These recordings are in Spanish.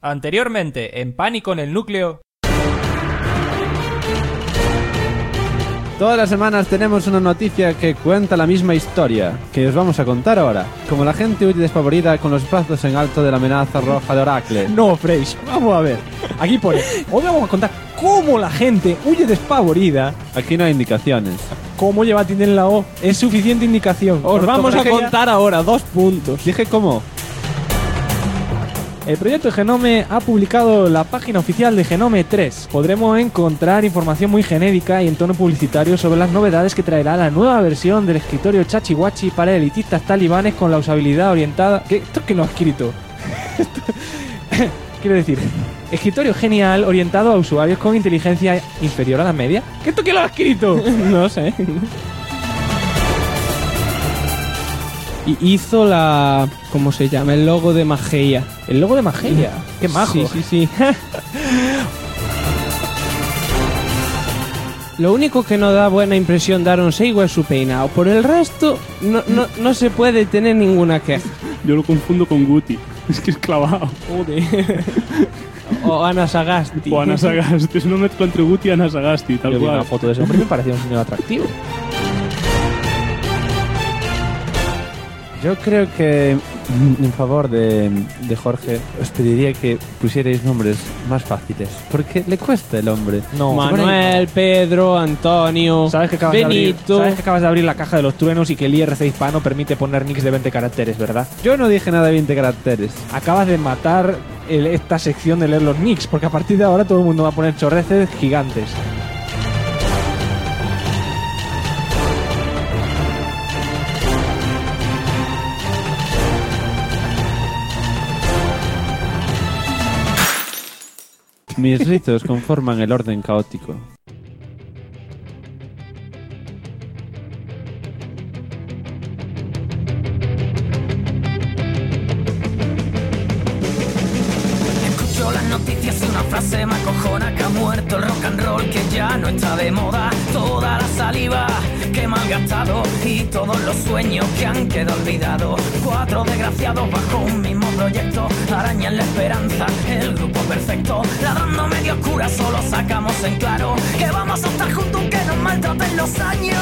Anteriormente, en Pánico en el Núcleo. Todas las semanas tenemos una noticia que cuenta la misma historia, que os vamos a contar ahora. Como la gente huye despavorida con los brazos en alto de la amenaza roja de Oracle. No, Fresh, vamos a ver. Aquí pone, hoy vamos a contar cómo la gente huye despavorida. Aquí no hay indicaciones. ¿Cómo lleva tilde en la O? Es suficiente indicación. Os vamos a contar ahora 2 puntos. Dije cómo. El proyecto Genome ha publicado la página oficial de Genome 3. Podremos encontrar información muy genérica y en tono publicitario sobre las novedades que traerá la nueva versión del escritorio Chachihuachi para elitistas talibanes con la usabilidad orientada... ¿Qué? ¿Esto que lo ha escrito? Quiero decir, escritorio genial orientado a usuarios con inteligencia inferior a la media. ¿Qué esto que lo ha escrito? No sé. Y hizo la... ¿cómo se llama? El logo de Mageia. ¿El logo de Mageia? ¡Qué majo! Sí. Lo único que no da buena impresión de Aaron Seigo es su peinado. Por el resto, no se puede tener ninguna queja. Yo lo confundo con Guti. Es que es clavado. Joder. O Ana Sagasti. O Ana Sagasti. Es una mezcla entre Guti y Ana Sagasti, tal Yo vi cual. una foto de ese hombre y me parecía un señor atractivo. Yo creo que en favor de Jorge os pediría que pusierais nombres más fáciles, porque le cuesta el hombre. No, Manuel, Pedro, Antonio, ¿Sabes que Benito. acabas de abrir la caja de los truenos y que el IRC hispano permite poner nicks de 20 caracteres, ¿verdad? Yo no dije nada de 20 caracteres. Acabas de matar esta sección de leer los nicks, porque a partir de ahora todo el mundo va a poner chorreces gigantes. Mis rizos conforman el orden caótico. Escucho las noticias y una frase me acojona: que ha muerto el rock and roll, que ya no está de moda. Toda la saliva que malgastado y todos los sueños que han quedado olvidados. 4 desgraciados bajo un mismo proyecto arañan la esperanza, el grupo perfecto. Ladrando medio oscura solo sacamos en claro que vamos a estar juntos aunque nos maltraten los años.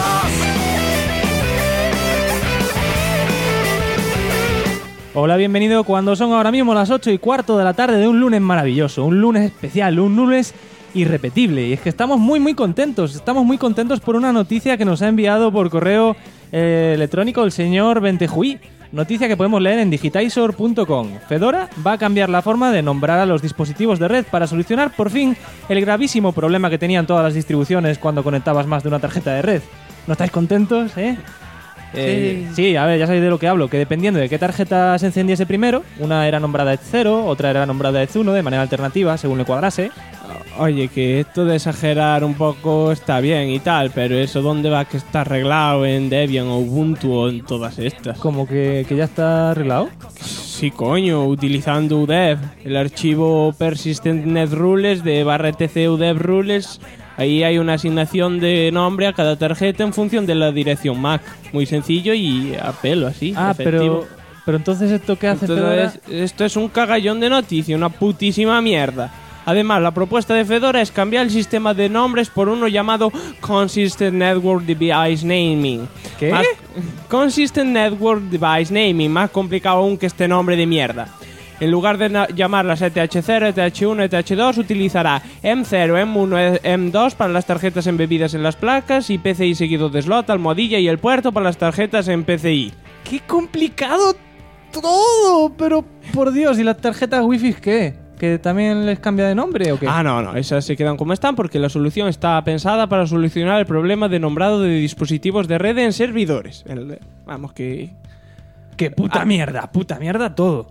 Hola, bienvenido cuando son ahora mismo las 8:15 de la tarde de un lunes maravilloso, un lunes especial, un lunes irrepetible. Y es que estamos muy contentos, por una noticia que nos ha enviado por correo electrónico el señor Bentejuí. Noticia que podemos leer en digitaisor.com. Fedora va a cambiar la forma de nombrar a los dispositivos de red para solucionar por fin el gravísimo problema que tenían todas las distribuciones cuando conectabas más de una tarjeta de red. ¿No estáis contentos, Sí, a ver, ya sabéis de lo que hablo, que dependiendo de qué tarjeta se encendiese primero, una era nombrada ETH0, otra era nombrada ETH1 de manera alternativa, según le cuadrase. Oye, que esto de exagerar un poco está bien y tal, pero eso ¿dónde va que está arreglado? ¿En Debian o Ubuntu o en todas estas? Como que ya está arreglado. Sí, coño, utilizando UDEV, el archivo Persistent Net Rules de /etc UDEV Rules. Ahí hay una asignación de nombre a cada tarjeta en función de la dirección MAC. Muy sencillo y a pelo, así. Pero entonces ¿esto qué hace Fedora? Esto es un cagallón de noticia, una putísima mierda. Además, la propuesta de Fedora es cambiar el sistema de nombres por uno llamado Consistent Network Device Naming. ¿Qué? Consistent Network Device Naming, más complicado aún que este nombre de mierda. En lugar de llamarlas ETH0, ETH1, ETH2, utilizará M0, M1, M2 para las tarjetas embebidas en las placas y PCI seguido de slot, almohadilla y el puerto para las tarjetas en PCI. ¡Qué complicado todo! Pero, por Dios, ¿y las tarjetas Wi-Fi qué? ¿Que también les cambia de nombre o qué? No, esas se quedan como están porque la solución está pensada para solucionar el problema de nombrado de dispositivos de red en servidores. Vamos, que... ¡Qué puta mierda todo!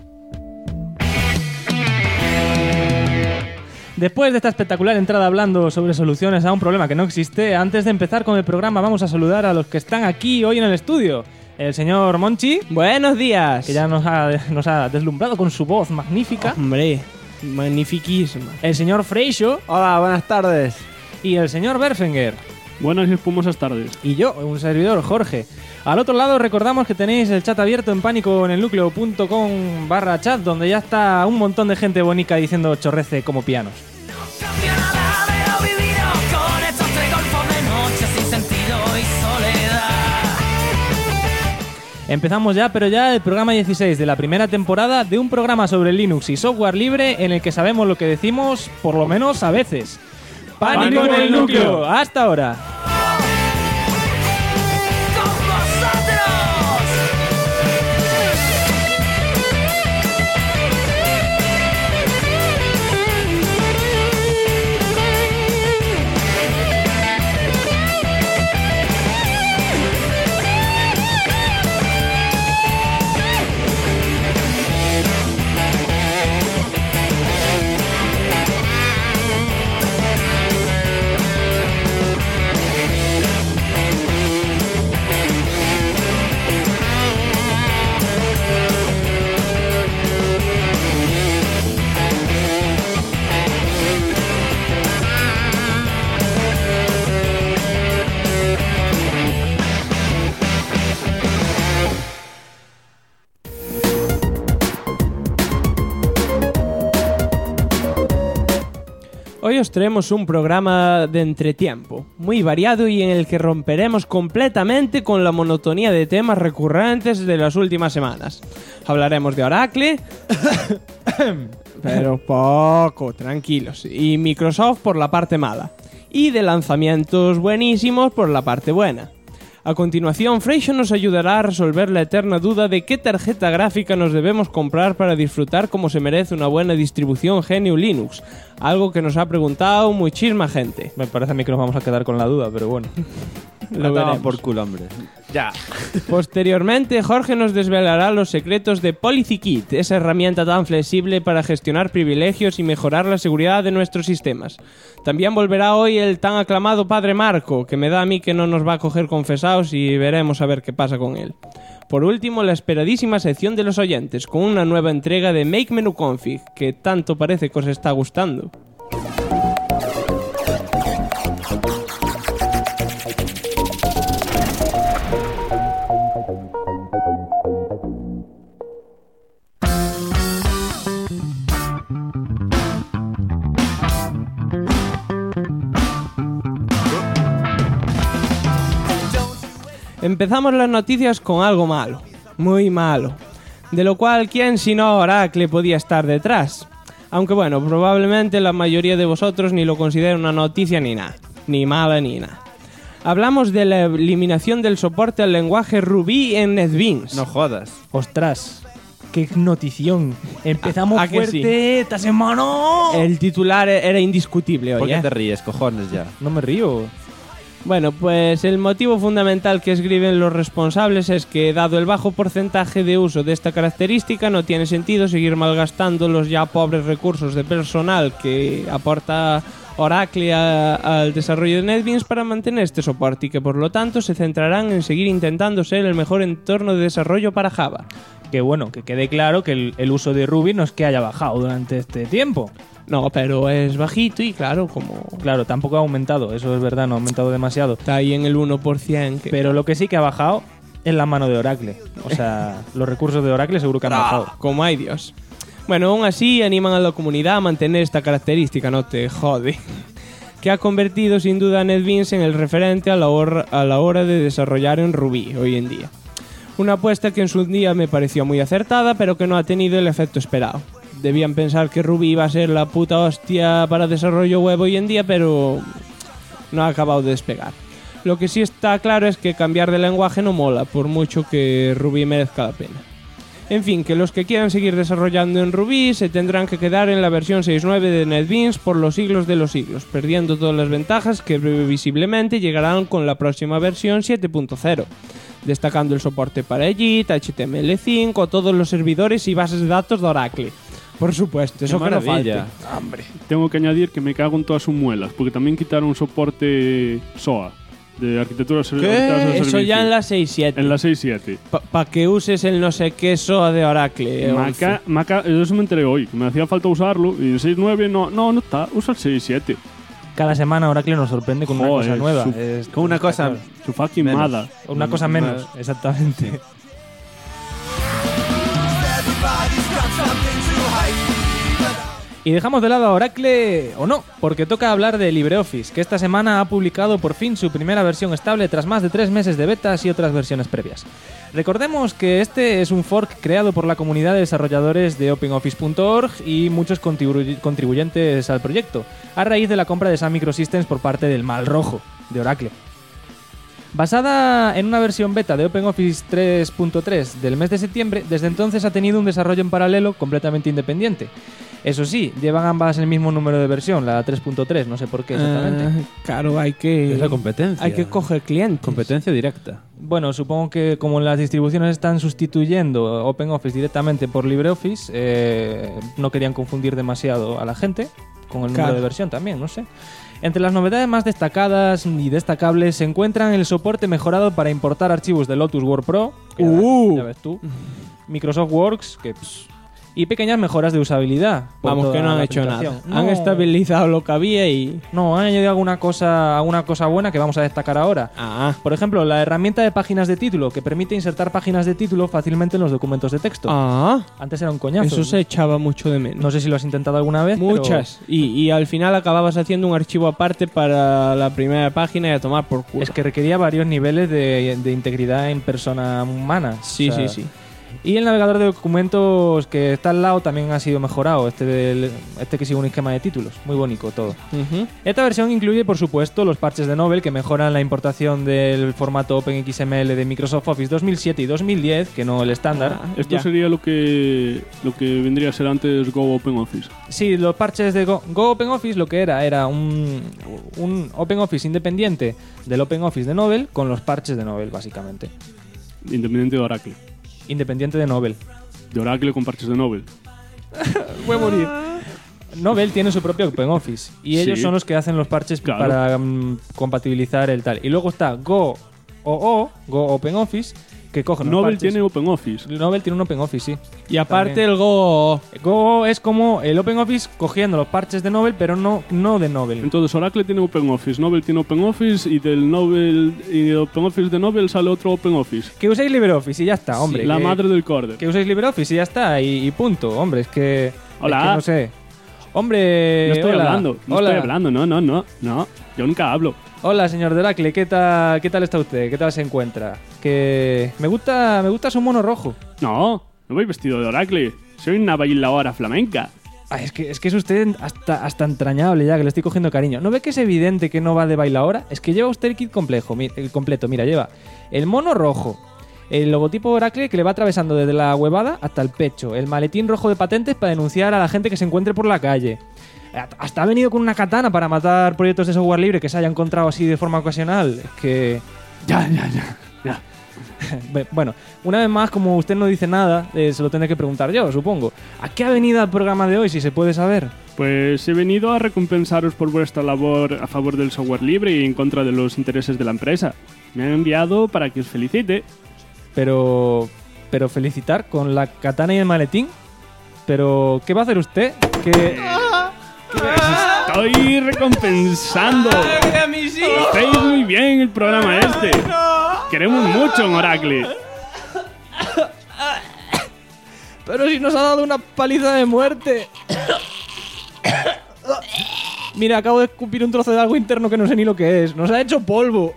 Después de esta espectacular entrada hablando sobre soluciones a un problema que no existe, antes de empezar con el programa vamos a saludar a los que están aquí hoy en el estudio. El señor Monchi. Buenos días. Que ya nos ha deslumbrado con su voz magnífica. Hombre, magnifiquísima. El señor Freixo. Hola, buenas tardes. Y el señor Berfenger. Buenas y espumosas tardes. Y yo, un servidor, Jorge. Al otro lado recordamos que tenéis el chat abierto en paniconelnucleo.com/chat, donde ya está un montón de gente bonica diciendo chorrece como pianos. Cambia nada de lo vivido con estos 3 golfos de noche sin sentido y soledad. Empezamos ya, pero ya el programa 16 de la primera temporada de un programa sobre Linux y software libre en el que sabemos lo que decimos, por lo menos a veces. ¡Pánico en el núcleo! ¡Hasta ahora! ¡Con vosotros! Hoy os traemos un programa de entretiempo, muy variado y en el que romperemos completamente con la monotonía de temas recurrentes de las últimas semanas. Hablaremos de Oracle, pero poco, tranquilos, y Microsoft por la parte mala, y de lanzamientos buenísimos por la parte buena. A continuación, Freixo nos ayudará a resolver la eterna duda de qué tarjeta gráfica nos debemos comprar para disfrutar como se merece una buena distribución GNU Linux, algo que nos ha preguntado muchísima gente. Me parece a mí que nos vamos a quedar con la duda, pero bueno. Lo veremos. por culo, hombre. Ya. Posteriormente, Jorge nos desvelará los secretos de PolicyKit, esa herramienta tan flexible para gestionar privilegios y mejorar la seguridad de nuestros sistemas. También volverá hoy el tan aclamado Padre Marco, que me da a mí que no nos va a coger confesados y veremos a ver qué pasa con él. Por último, la esperadísima sección de los oyentes, con una nueva entrega de Make Menu Config, que tanto parece que os está gustando. Empezamos las noticias con algo malo, muy malo, de lo cual quién sino Oracle podía estar detrás. Aunque bueno, probablemente la mayoría de vosotros ni lo considera una noticia ni nada, ni mala ni nada. Hablamos de la eliminación del soporte al lenguaje Ruby en NetBeans. No jodas. Ostras, qué notición. Empezamos ¿A que fuerte sí? esta semana. El titular era indiscutible hoy, ¿Por qué ¿eh? te ríes, cojones, ya? No me río. Bueno, pues el motivo fundamental que escriben los responsables es que, dado el bajo porcentaje de uso de esta característica, no tiene sentido seguir malgastando los ya pobres recursos de personal que aporta Oracle al desarrollo de NetBeans para mantener este soporte y que, por lo tanto, se centrarán en seguir intentando ser el mejor entorno de desarrollo para Java. Que bueno, que quede claro que el uso de Ruby no es que haya bajado durante este tiempo. No, pero es bajito y claro, como Claro, tampoco ha aumentado, eso es verdad, no ha aumentado demasiado. está ahí en el 1%. Pero lo que sí que ha bajado es la mano de Oracle. O sea, los recursos de Oracle seguro que han bajado. Como hay Dios. Bueno, aún así animan a la comunidad a mantener esta característica, no te jode. Que ha convertido sin duda a NetBeans en el referente a la hora de desarrollar en Ruby hoy en día. Una apuesta que en su día me pareció muy acertada, pero que no ha tenido el efecto esperado. Debían pensar que Ruby iba a ser la puta hostia para desarrollo web hoy en día, pero no ha acabado de despegar. Lo que sí está claro es que cambiar de lenguaje no mola, por mucho que Ruby merezca la pena. En fin, que los que quieran seguir desarrollando en Ruby se tendrán que quedar en la versión 6.9 de NetBeans por los siglos de los siglos, perdiendo todas las ventajas que previsiblemente llegarán con la próxima versión 7.0, destacando el soporte para JIT, HTML5 o todos los servidores y bases de datos de Oracle. Por supuesto, eso que no falte. Tengo que añadir que me cago en todas sus muelas, porque también quitaron soporte SOA, de arquitectura orientadas al Eso servicio. ya en la 6.7. En la 6.7. Para que uses el no sé qué SOA de Oracle. Eso me enteré hoy, que me hacía falta usarlo, y en 6.9 no está, usa el 6.7. Cada semana Oracle nos sorprende con una Joder, cosa nueva. Con una cosa... Su fucking Menos. mada. Una cosa menos, exactamente. Y dejamos de lado a Oracle, o no, porque toca hablar de LibreOffice, que esta semana ha publicado por fin su primera versión estable tras más de 3 meses de betas y otras versiones previas. Recordemos que este es un fork creado por la comunidad de desarrolladores de OpenOffice.org y muchos contribuyentes al proyecto, a raíz de la compra de Sun Microsystems por parte del Mal Rojo, de Oracle. Basada en una versión beta de OpenOffice 3.3 del mes de septiembre, desde entonces ha tenido un desarrollo en paralelo completamente independiente. Eso sí, llevan ambas el mismo número de versión, la 3.3, no sé por qué exactamente. Claro, hay que... Es la competencia. Hay que coger clientes. Competencia directa. Bueno, supongo que como las distribuciones están sustituyendo OpenOffice directamente por LibreOffice, no querían confundir demasiado a la gente con el número de versión también, no sé. Entre las novedades más destacadas y destacables se encuentran el soporte mejorado para importar archivos de Lotus Word Pro, que ya ves tú, Microsoft Works, y pequeñas mejoras de usabilidad. Vamos, que no han hecho nada. Han estabilizado lo que había y... No, han añadido alguna cosa buena que vamos a destacar ahora. Por ejemplo, la herramienta de páginas de título, que permite insertar páginas de título fácilmente en los documentos de texto. Antes era un coñazo. Eso se echaba mucho de menos. No sé si lo has intentado alguna vez. Muchas. Pero... Y al final acababas haciendo un archivo aparte para la primera página y a tomar por culo. Es que requería varios niveles de integridad en persona humana. Sí, o sea, sí. Y el navegador de documentos que está al lado también ha sido mejorado. Este que sigue un esquema de títulos. Muy bonito todo. Esta versión incluye, por supuesto, los parches de Novell que mejoran la importación del formato OpenXML de Microsoft Office 2007 y 2010, que no el estándar. Esto sería lo que vendría a ser antes Go OpenOffice. Sí, los parches de Go OpenOffice lo que era un OpenOffice independiente del OpenOffice de Novell con los parches de Novell, básicamente. Independiente de Oracle. Independiente de Novell. De Oracle con parches de Novell. Voy a morir. Novell tiene su propio OpenOffice y ellos son los que hacen los parches para compatibilizar el tal. Y luego está Go OpenOffice, que coge los Novell parches. tiene OpenOffice. Novell tiene un OpenOffice, sí. Y aparte También. el Go es como el OpenOffice cogiendo los parches de Novell, pero no de Novell. Entonces Oracle tiene OpenOffice, Novell tiene OpenOffice y del Novell y de OpenOffice de Novell sale otro OpenOffice. Que uséis LibreOffice y ya está, hombre. La madre del corder. Que uséis LibreOffice y ya está, y punto. Hombre, es que... Hola. Es que no sé. Hombre... No estoy hola. hablando, Hola. estoy hablando, no. Yo nunca hablo. Hola, señor de Oracle, ¿qué tal está usted? ¿Qué tal se encuentra? Que me gusta su mono rojo. No voy vestido de Oracle. Soy una bailadora flamenca. Ay, es que es usted hasta entrañable ya, que le estoy cogiendo cariño. ¿No ve que es evidente que no va de bailaora? Es que lleva usted el kit completo. Mira, lleva el mono rojo, el logotipo Oracle que le va atravesando desde la huevada hasta el pecho, el maletín rojo de patentes para denunciar a la gente que se encuentre por la calle. Hasta ha venido con una katana para matar proyectos de software libre que se haya encontrado así de forma ocasional. Es que... Ya. Bueno, una vez más, como usted no dice nada, se lo tendré que preguntar yo, supongo. ¿A qué ha venido el programa de hoy, si se puede saber? Pues he venido a recompensaros por vuestra labor a favor del software libre y en contra de los intereses de la empresa. Me han enviado para que os felicite. Pero felicitar con la katana y el maletín. Pero, ¿qué va a hacer usted? Estoy recompensando. Hacéis muy bien el programa este. Queremos mucho en Oracle. Pero si nos ha dado una paliza de muerte. Mira, acabo de escupir un trozo de algo interno que no sé ni lo que es. Nos ha hecho polvo.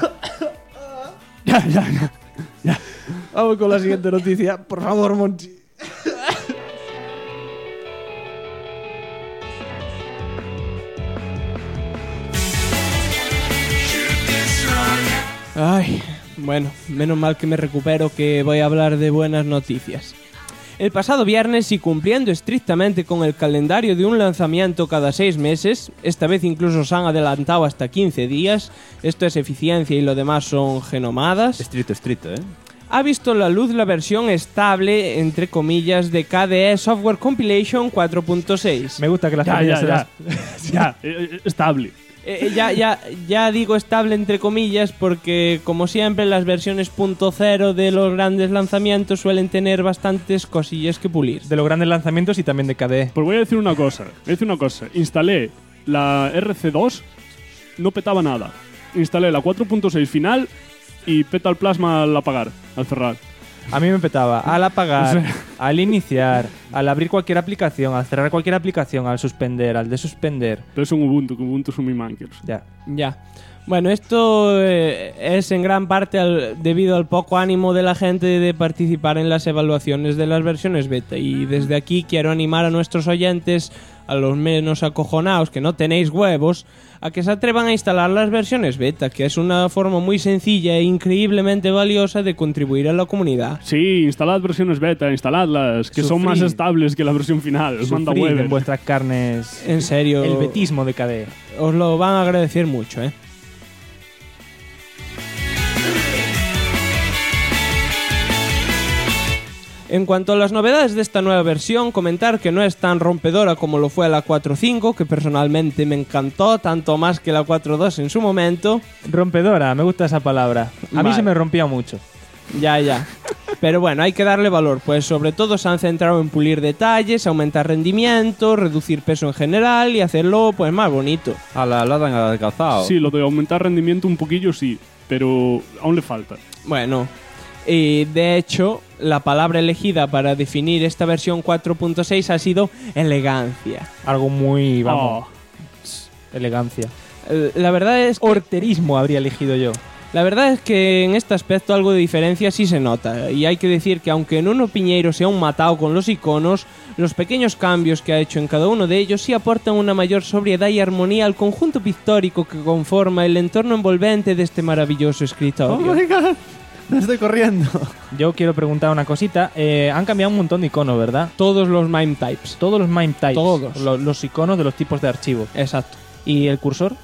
Ya. Vamos con la siguiente noticia. Por favor, Monchi. Ay, bueno, menos mal que me recupero, que voy a hablar de buenas noticias. El pasado viernes, y cumpliendo estrictamente con el calendario de un lanzamiento cada 6 meses, esta vez incluso se han adelantado hasta 15 días, esto es eficiencia y lo demás son genomadas, Estricto, ha visto la luz la versión estable, entre comillas, de KDE Software Compilation 4.6. Me gusta que las comillas se las... Ya, estable. Ya digo estable entre comillas porque, como siempre, las versiones .0 de los grandes lanzamientos suelen tener bastantes cosillas que pulir. De los grandes lanzamientos y también de KDE. Pues voy a decir una cosa. Instalé la RC2 no petaba nada. Instalé la 4.6 final y peta el plasma al apagar, al cerrar. A mí me petaba al apagar, al iniciar, al abrir cualquier aplicación, al cerrar cualquier aplicación, al suspender, al desuspender. Pero es un Ubuntu, que Ubuntu son muy mankers. Ya. Ya. Bueno, esto es en gran parte debido al poco ánimo de la gente de participar en las evaluaciones de las versiones beta. Y desde aquí quiero animar a nuestros oyentes, a los menos acojonados que no tenéis huevos, a que se atrevan a instalar las versiones beta, que es una forma muy sencilla e increíblemente valiosa de contribuir a la comunidad. Sí, instalad versiones beta, instaladlas, que son más estables que la versión final. Os manda Sufrid Weber. en vuestras carnes En serio, el betismo de KDE. os lo van a agradecer mucho, ¿eh? En cuanto a las novedades de esta nueva versión, comentar que no es tan rompedora como lo fue la 4.5, que personalmente me encantó, tanto más que la 4.2 en su momento. Rompedora, me gusta esa palabra. A mí Vale. se me rompía mucho. Ya. Pero bueno, hay que darle valor, pues sobre todo se han centrado en pulir detalles, aumentar rendimiento, reducir peso en general y hacerlo pues más bonito. A la lo han alcanzado. Sí, lo de aumentar rendimiento un poquillo sí, pero aún le falta. Bueno, y de hecho, la palabra elegida para definir esta versión 4.6 ha sido elegancia. Algo muy, vamos, Oh, elegancia. La verdad es que Horterismo habría elegido yo. La verdad es que en este aspecto algo de diferencia sí se nota, y hay que decir que aunque Nuno Piñeiro se ha un matado con los iconos, los pequeños cambios que ha hecho en cada uno de ellos sí aportan una mayor sobriedad y armonía al conjunto pictórico que conforma el entorno envolvente de este maravilloso escritorio. Oh my god, me estoy corriendo. Yo quiero preguntar una cosita. Han cambiado un montón de iconos, ¿verdad? Todos los MIME types. Todos los MIME types. Todos. Los iconos de los tipos de archivo. Exacto. ¿Y el cursor?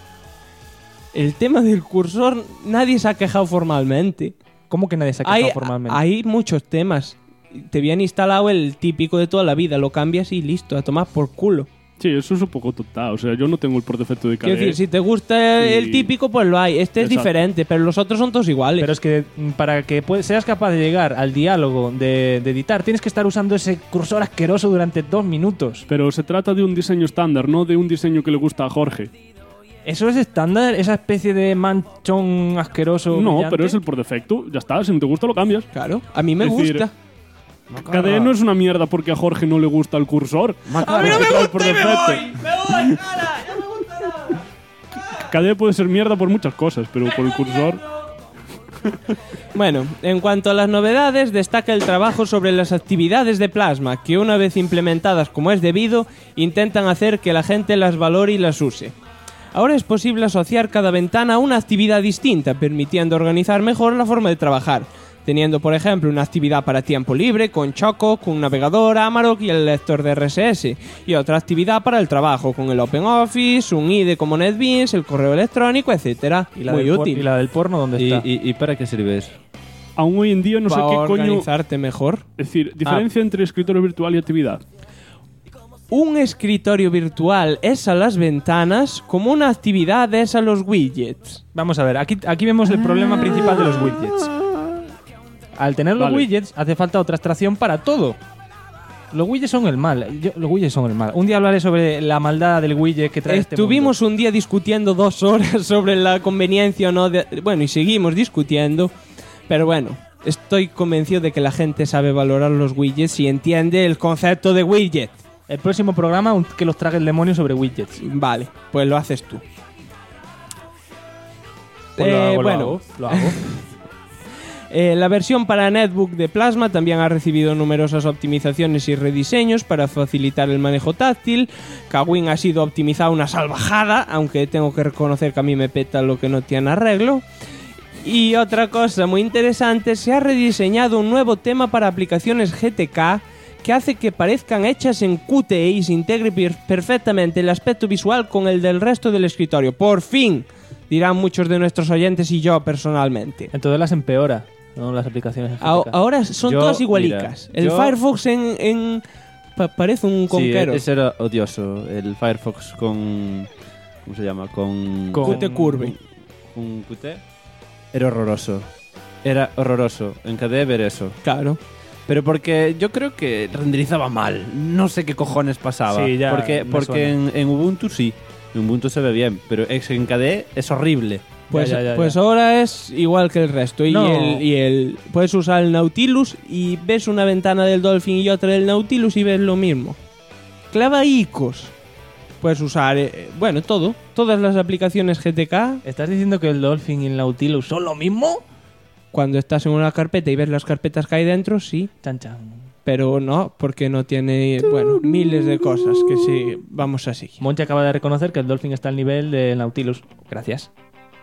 El tema del cursor nadie se ha quejado formalmente. ¿Cómo que nadie se ha quejado formalmente? Hay muchos temas. Te habían instalado el típico de toda la vida, lo cambias y listo, a tomar por culo. sí, eso es un poco total. O sea, yo no tengo el por defecto de KDE. Quiero decir, si te gusta Sí. el típico, pues lo hay. Este es Exacto. diferente, pero los otros son todos iguales. Pero es que para que seas capaz de llegar al diálogo de editar, tienes que estar usando ese cursor asqueroso durante 2 minutos. Pero se trata de un diseño estándar, no de un diseño que le gusta a Jorge. ¿Eso es estándar? ¿Esa especie de manchón asqueroso? No, brillante? pero es el por defecto. Ya está, si no te gusta lo cambias. Claro, a mí me Es decir, gusta. KDE no es una mierda porque a Jorge no le gusta el cursor. ¡A mí no me Trae gusta por y me defecto. voy! ¡Me voy! ¡Hala! ¡Ya me gusta nada! KDE puede ser mierda por muchas cosas, pero por el cursor... Bueno, en cuanto a las novedades, destaca el trabajo sobre las actividades de Plasma, que una vez implementadas como es debido, intentan hacer que la gente las valore y las use. Ahora es posible asociar cada ventana a una actividad distinta, permitiendo organizar mejor la forma de trabajar, teniendo por ejemplo una actividad para tiempo libre con Choco, con un navegador, Amarok y el lector de RSS, y otra actividad para el trabajo con el OpenOffice, un IDE como NetBeans, el correo electrónico, etcétera. ¿Y la, Muy del útil. ¿Y la del porno dónde está? ¿Y para qué sirve eso? Aún hoy en día no sé Para qué coño... organizarte mejor. Es decir, diferencia entre escritorio virtual y actividad. Un escritorio virtual es a las ventanas como una actividad es a los widgets. Vamos a ver, aquí vemos el problema principal de los widgets. Al tener los Vale. widgets, hace falta otra abstracción para todo. Los widgets son el mal. Los widgets son el mal. Un día hablaré sobre la maldad del widget que trae este Estuvimos un día discutiendo 2 horas sobre la conveniencia o no de... Bueno, y seguimos discutiendo. Pero bueno, estoy convencido de que la gente sabe valorar los widgets y entiende el concepto de widget. mundo. El próximo programa, que los trague el demonio sobre widgets. Vale, pues lo haces tú. Pues lo hago, bueno, lo hago. La versión para netbook de Plasma también ha recibido numerosas optimizaciones y rediseños para facilitar el manejo táctil. Kawin ha sido optimizada una salvajada, aunque tengo que reconocer que a mí me peta lo que no tiene arreglo. Y otra cosa muy interesante, se ha rediseñado un nuevo tema para aplicaciones GTK que hace que parezcan hechas en Qt y se integre perfectamente el aspecto visual con el del resto del escritorio. ¡Por fin! Dirán muchos de nuestros oyentes y yo personalmente. Entonces las empeora, ¿no? Las aplicaciones. Ahora son Yo, todas igualicas. mira, El yo- Firefox parece un Sí, conquero. ese era odioso. El Firefox con... ¿Cómo se llama? Con Qt Curve. Con Qt. Era horroroso. Era horroroso. En KDE ver eso. Claro. Pero porque yo creo que renderizaba mal. No sé qué cojones pasaba. Sí, ya porque me porque suena. en Ubuntu sí. En Ubuntu se ve bien, pero en KDE es horrible. Pues, Ya. pues ahora es igual que el resto. No. Puedes usar el Nautilus y ves una ventana del Dolphin y otra del Nautilus y ves lo mismo. Clavicos. Puedes usar, todo. Todas las aplicaciones GTK. ¿Estás diciendo que el Dolphin y el Nautilus son lo mismo? Cuando estás en una carpeta y ves las carpetas que hay dentro, sí. Chan chan. Pero no, porque no tiene, miles de cosas que sí, vamos así. Monchi acaba de reconocer que el Dolphin está al nivel del Nautilus. Gracias.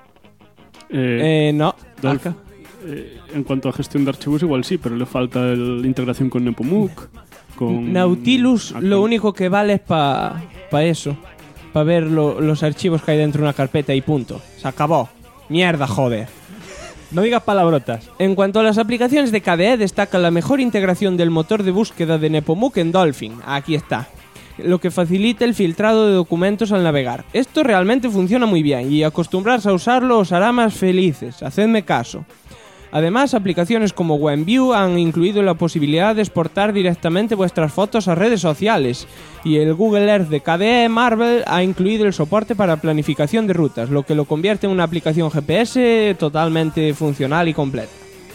No. Dolph, en cuanto a gestión de archivos, igual sí, pero le falta la integración con Nepomuk. Con Nautilus Acon. lo único que vale es para eso. Para ver los archivos que hay dentro de una carpeta y punto. Se acabó. Mierda, joder. No digas palabrotas. En cuanto a las aplicaciones de KDE, destaca la mejor integración del motor de búsqueda de Nepomuk en Dolphin. Aquí está. Lo que facilita el filtrado de documentos al navegar. Esto realmente funciona muy bien y acostumbrarse a usarlo os hará más felices. Hacedme caso. Además, aplicaciones como OneView han incluido la posibilidad de exportar directamente vuestras fotos a redes sociales y el Google Earth de KDE Marvel ha incluido el soporte para planificación de rutas, lo que lo convierte en una aplicación GPS totalmente funcional y completa.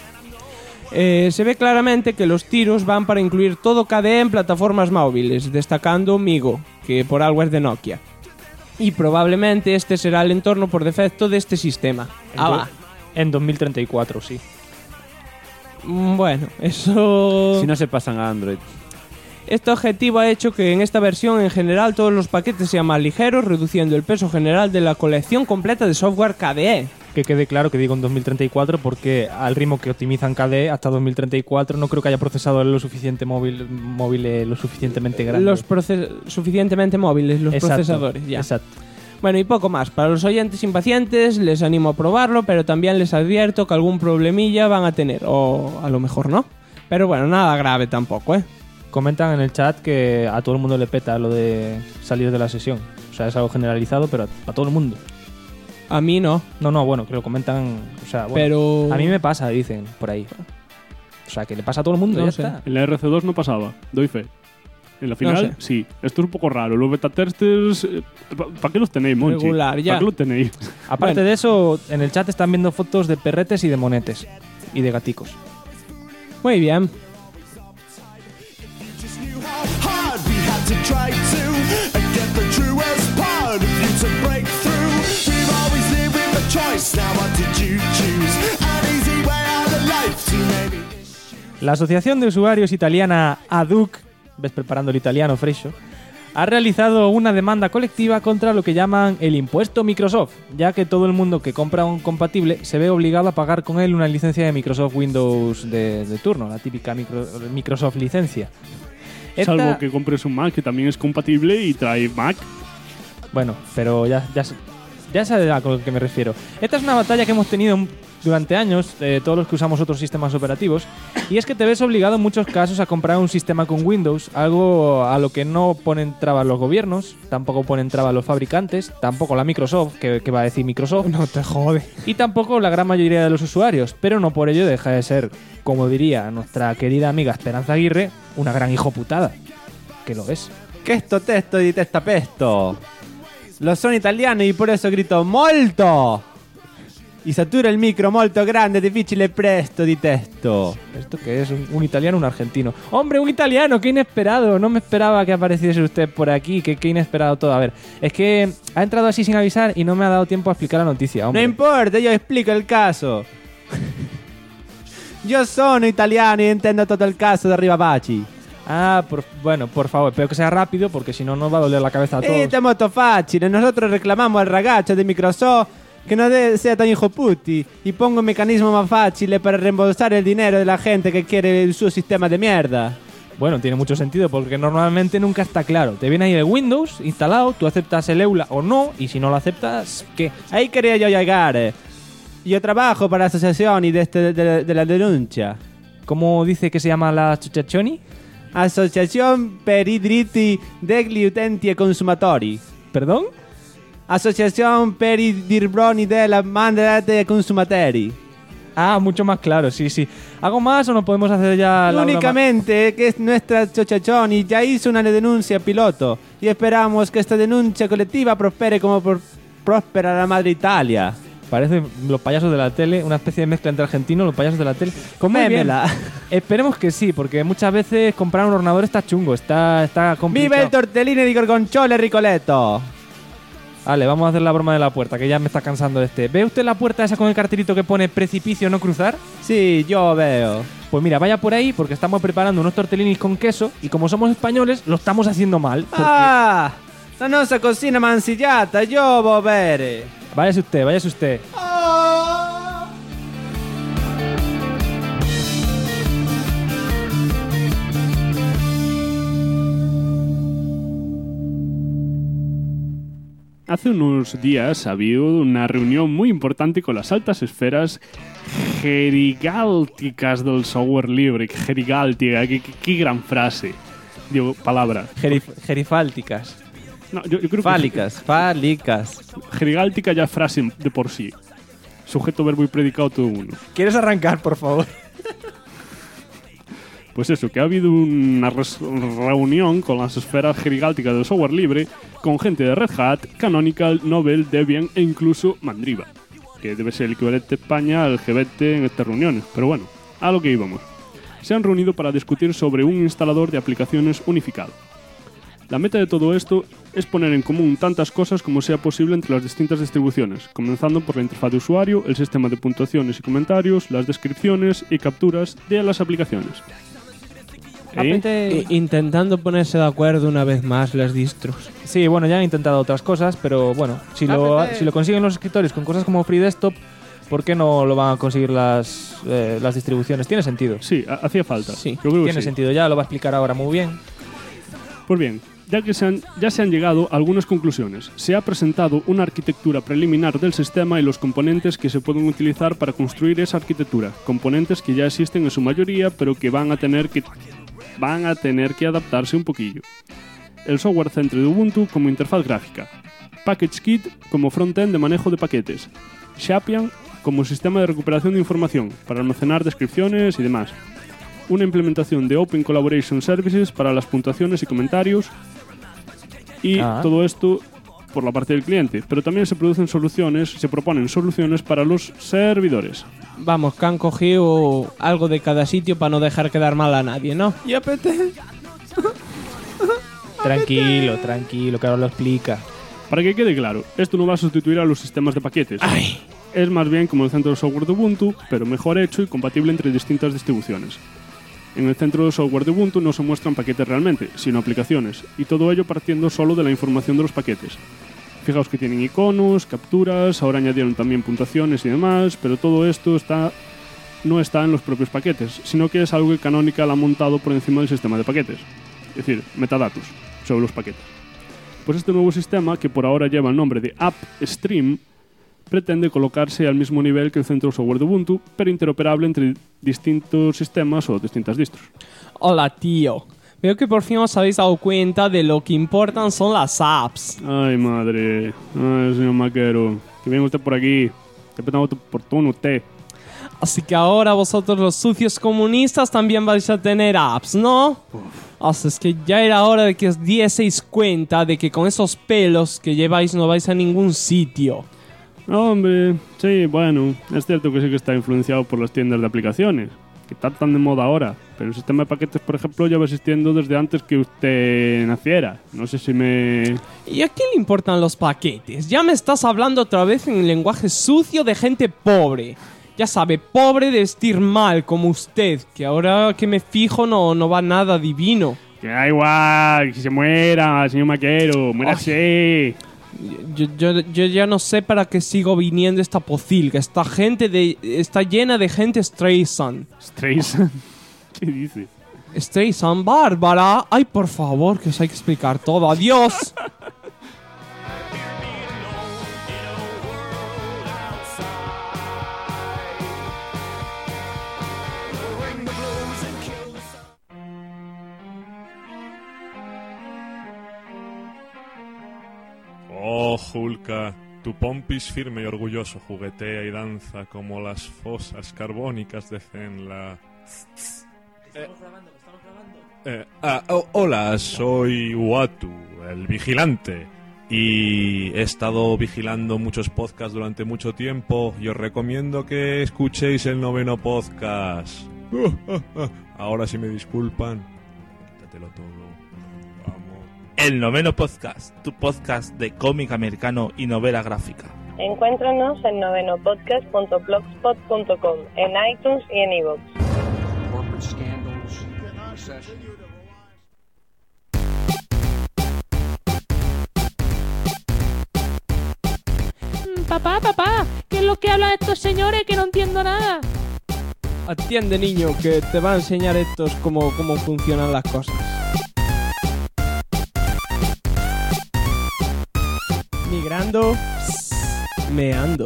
Se ve claramente que los tiros van para incluir todo KDE en plataformas móviles, destacando Migo, que por algo es de Nokia. Y probablemente este será el entorno por defecto de este sistema. En 2034, sí. Bueno, eso... Si no se pasan a Android. Este objetivo ha hecho que en esta versión en general todos los paquetes sean más ligeros, reduciendo el peso general de la colección completa de software KDE. Que quede claro que digo en 2034 porque al ritmo que optimizan KDE hasta 2034 no creo que haya procesadores lo suficiente móviles lo suficientemente grandes. Suficientemente móviles los Exacto, procesadores, ya. Exacto. Bueno, y poco más. Para los oyentes impacientes les animo a probarlo, pero también les advierto que algún problemilla van a tener, o a lo mejor no. Pero bueno, nada grave tampoco, ¿eh? Comentan en el chat que a todo el mundo le peta lo de salir de la sesión. O sea, es algo generalizado, pero a todo el mundo. A mí no. No, bueno, que lo comentan. O sea, bueno, pero... a mí me pasa, dicen, por ahí. O sea, que le pasa a todo el mundo, No ya sé. está. En la RC2 no pasaba, doy fe. En la final, No sé. sí. Esto es un poco raro. Los beta testers, ¿para qué los tenéis, Monchi? Regular, ya. ¿Para qué los tenéis? Aparte Bueno. de eso, en el chat están viendo fotos de perretes y de monetes. Y de gaticos. Muy bien. Just knew how hard we had to try to get the truest part of you to break through. We've always lived with a choice. Now what did you choose? An easy way out of life to maybe. La Asociación de Usuarios Italiana ADUC, ves preparando el italiano, Freixo, ha realizado una demanda colectiva contra lo que llaman el impuesto Microsoft, ya que todo el mundo que compra un compatible se ve obligado a pagar con él una licencia de Microsoft Windows de turno, la típica Microsoft licencia. Salvo que compres un Mac que también es compatible y trae Mac. Bueno, pero ya sabes a lo que me refiero. Esta es una batalla que hemos tenido durante años, todos los que usamos otros sistemas operativos, y es que te ves obligado en muchos casos a comprar un sistema con Windows, algo a lo que no ponen trabas los gobiernos, tampoco ponen trabas los fabricantes, tampoco la Microsoft, que va a decir Microsoft, No te jode. y tampoco la gran mayoría de los usuarios, pero no por ello deja de ser, como diría nuestra querida amiga Esperanza Aguirre, una gran hijoputada, que lo es. Che sto testo di testa pesto. Lo sono italiano e por eso grito molto. Y satura il micro molto grande, difficile presto di testo. ¿Esto qué es? ¿Un italiano o un argentino? ¡Hombre, un italiano! ¡Qué inesperado! No me esperaba que apareciese usted por aquí. Qué inesperado todo. A ver, es que ha entrado así sin avisar y no me ha dado tiempo a explicar la noticia, No hombre. importa, io explico il caso. Io sono italiano e intendo tutto il caso de arriba Baci. Ah, bueno, por favor, espero que sea rápido porque si no nos va a doler la cabeza a todos. È molto facile. Nosotros reclamamos al ragazzo de Microsoft que no sea tan hijo puti y ponga un mecanismo más fácil para reembolsar el dinero de la gente que quiere el su sistema de mierda. Bueno, tiene mucho sentido porque normalmente nunca está claro. Te viene ahí el Windows instalado, tú aceptas el EULA o no, y si no lo aceptas, ¿qué? Ahí quería yo llegar. Yo trabajo para la asociación y de la denuncia. ¿Cómo dice que se llama la asociazione? Asociación per i diritti degli utenti e consumatori. ¿Perdón? Asociación per i diritti della mandate e consumatori. Ah, mucho más claro, sí, sí. ¿Algo más o nos podemos hacer ya la Únicamente que es nuestra chochachón y ya hizo una denuncia piloto y esperamos que esta denuncia colectiva prospere como próspera la madre Italia. Parece los payasos de la tele, una especie de mezcla entre argentinos, los payasos de la tele. Muy bien. Comémela. Esperemos que sí, porque muchas veces comprar un ordenador está chungo, está complicado. ¡Viva el tortellini di gorgonzola e Ricoletto! Vale, vamos a hacer la broma de la puerta, que ya me está cansando ¿Ve usted la puerta esa con el cartelito que pone precipicio no cruzar? Sí, yo veo. Pues mira, vaya por ahí porque estamos preparando unos tortellinis con queso y como somos españoles, lo estamos haciendo mal. Porque... Ah, la nostra cocina mansillata, yo voy a ver. Váyase usted, váyase usted. Hace unos días ha habido una reunión muy importante con las altas esferas gerigálticas del software libre. Gerigáltica, qué gran frase. Digo, palabra. Gerifálticas. No, yo creo Fálicas. que gerigáltica ya es frase de por sí. Sujeto, verbo y predicado todo uno. ¿Quieres arrancar, por favor? Pues eso, que ha habido una reunión con las esferas gerigálticas del software libre con gente de Red Hat, Canonical, Novell, Debian e incluso Mandriva, que debe ser el equivalente de España al GBT en estas reuniones. Pero bueno, a lo que íbamos. Se han reunido para discutir sobre un instalador de aplicaciones unificado. La meta de todo esto es poner en común tantas cosas como sea posible entre las distintas distribuciones, comenzando por la interfaz de usuario, el sistema de puntuaciones y comentarios, las descripciones y capturas de las aplicaciones. Intentando ponerse de acuerdo una vez más las distros. Sí, bueno, ya han intentado otras cosas, pero bueno, si lo consiguen los escritores con cosas como Free Desktop, ¿por qué no lo van a conseguir las distribuciones? Tiene sentido. Sí, hacía falta. Sí. Yo creo que Tiene sí. sentido, ya lo va a explicar ahora muy bien. Pues bien, ya se han llegado a algunas conclusiones. Se ha presentado una arquitectura preliminar del sistema y los componentes que se pueden utilizar para construir esa arquitectura. Componentes que ya existen en su mayoría, pero que van a tener que adaptarse un poquillo. El software centre de Ubuntu como interfaz gráfica. PackageKit como frontend de manejo de paquetes. Shapian como sistema de recuperación de información para almacenar descripciones y demás. Una implementación de Open Collaboration Services para las puntuaciones y comentarios. Y todo esto por la parte del cliente. Pero también se proponen soluciones para los servidores. Vamos, que han cogido algo de cada sitio para no dejar quedar mal a nadie, ¿no? Y apete. Tranquilo, que ahora lo explica. Para que quede claro, esto no va a sustituir a los sistemas de paquetes. Ay. Es más bien como el centro de software de Ubuntu, pero mejor hecho y compatible entre distintas distribuciones. En el centro de software de Ubuntu no se muestran paquetes realmente, sino aplicaciones, y todo ello partiendo solo de la información de los paquetes. Fijaos que tienen iconos, capturas, ahora añadieron también puntuaciones y demás, pero todo esto no está en los propios paquetes, sino que es algo que Canonical ha montado por encima del sistema de paquetes, es decir, metadatos sobre los paquetes. Pues este nuevo sistema, que por ahora lleva el nombre de AppStream, pretende colocarse al mismo nivel que el centro de software de Ubuntu, pero interoperable entre distintos sistemas o distintas distros. Hola, tío. Veo que por fin os habéis dado cuenta de lo que importan son las apps. Ay, madre. Ay, señor Maquero. Que venga usted por aquí. Te petamos oportuno usted. Así que ahora vosotros los sucios comunistas también vais a tener apps, ¿no? O sea, es que ya era hora de que os dieseis cuenta de que con esos pelos que lleváis no vais a ningún sitio. Hombre, sí, bueno. Es cierto que sí que está influenciado por las tiendas de aplicaciones, que están tan de moda ahora. Pero el sistema de paquetes, por ejemplo, lleva existiendo desde antes que usted naciera. No sé si me... ¿Y a quién le importan los paquetes? Ya me estás hablando otra vez en el lenguaje sucio de gente pobre. Ya sabe, pobre de vestir mal, como usted, que ahora que me fijo no va nada divino. Que da igual, que se muera, señor Maquero, muérase. Yo ya no sé para qué sigo viniendo esta pocilga. Está llena de gente Streisand. ¿Streisand? ¿Qué dice? Streisand, Bárbara. Ay, por favor, que os hay que explicar todo. Adiós. Oh, Hulka, Tu pompis firme y orgulloso juguetea y danza como las fosas carbónicas de Zenla. Hola, soy Uatu, el vigilante. Y he estado vigilando muchos podcasts durante mucho tiempo y os recomiendo que escuchéis el 9º podcast. Ahora si me disculpan, quítatelo todo. Vamos. El 9º podcast, tu podcast de cómic americano y novela gráfica. Encuéntranos en novenopodcast.blogspot.com, en iTunes y en iVoox. Papá, ¿qué es lo que hablan estos señores que no entiendo nada? Atiende, niño, que te va a enseñar estos cómo funcionan las cosas. Migrando, meando.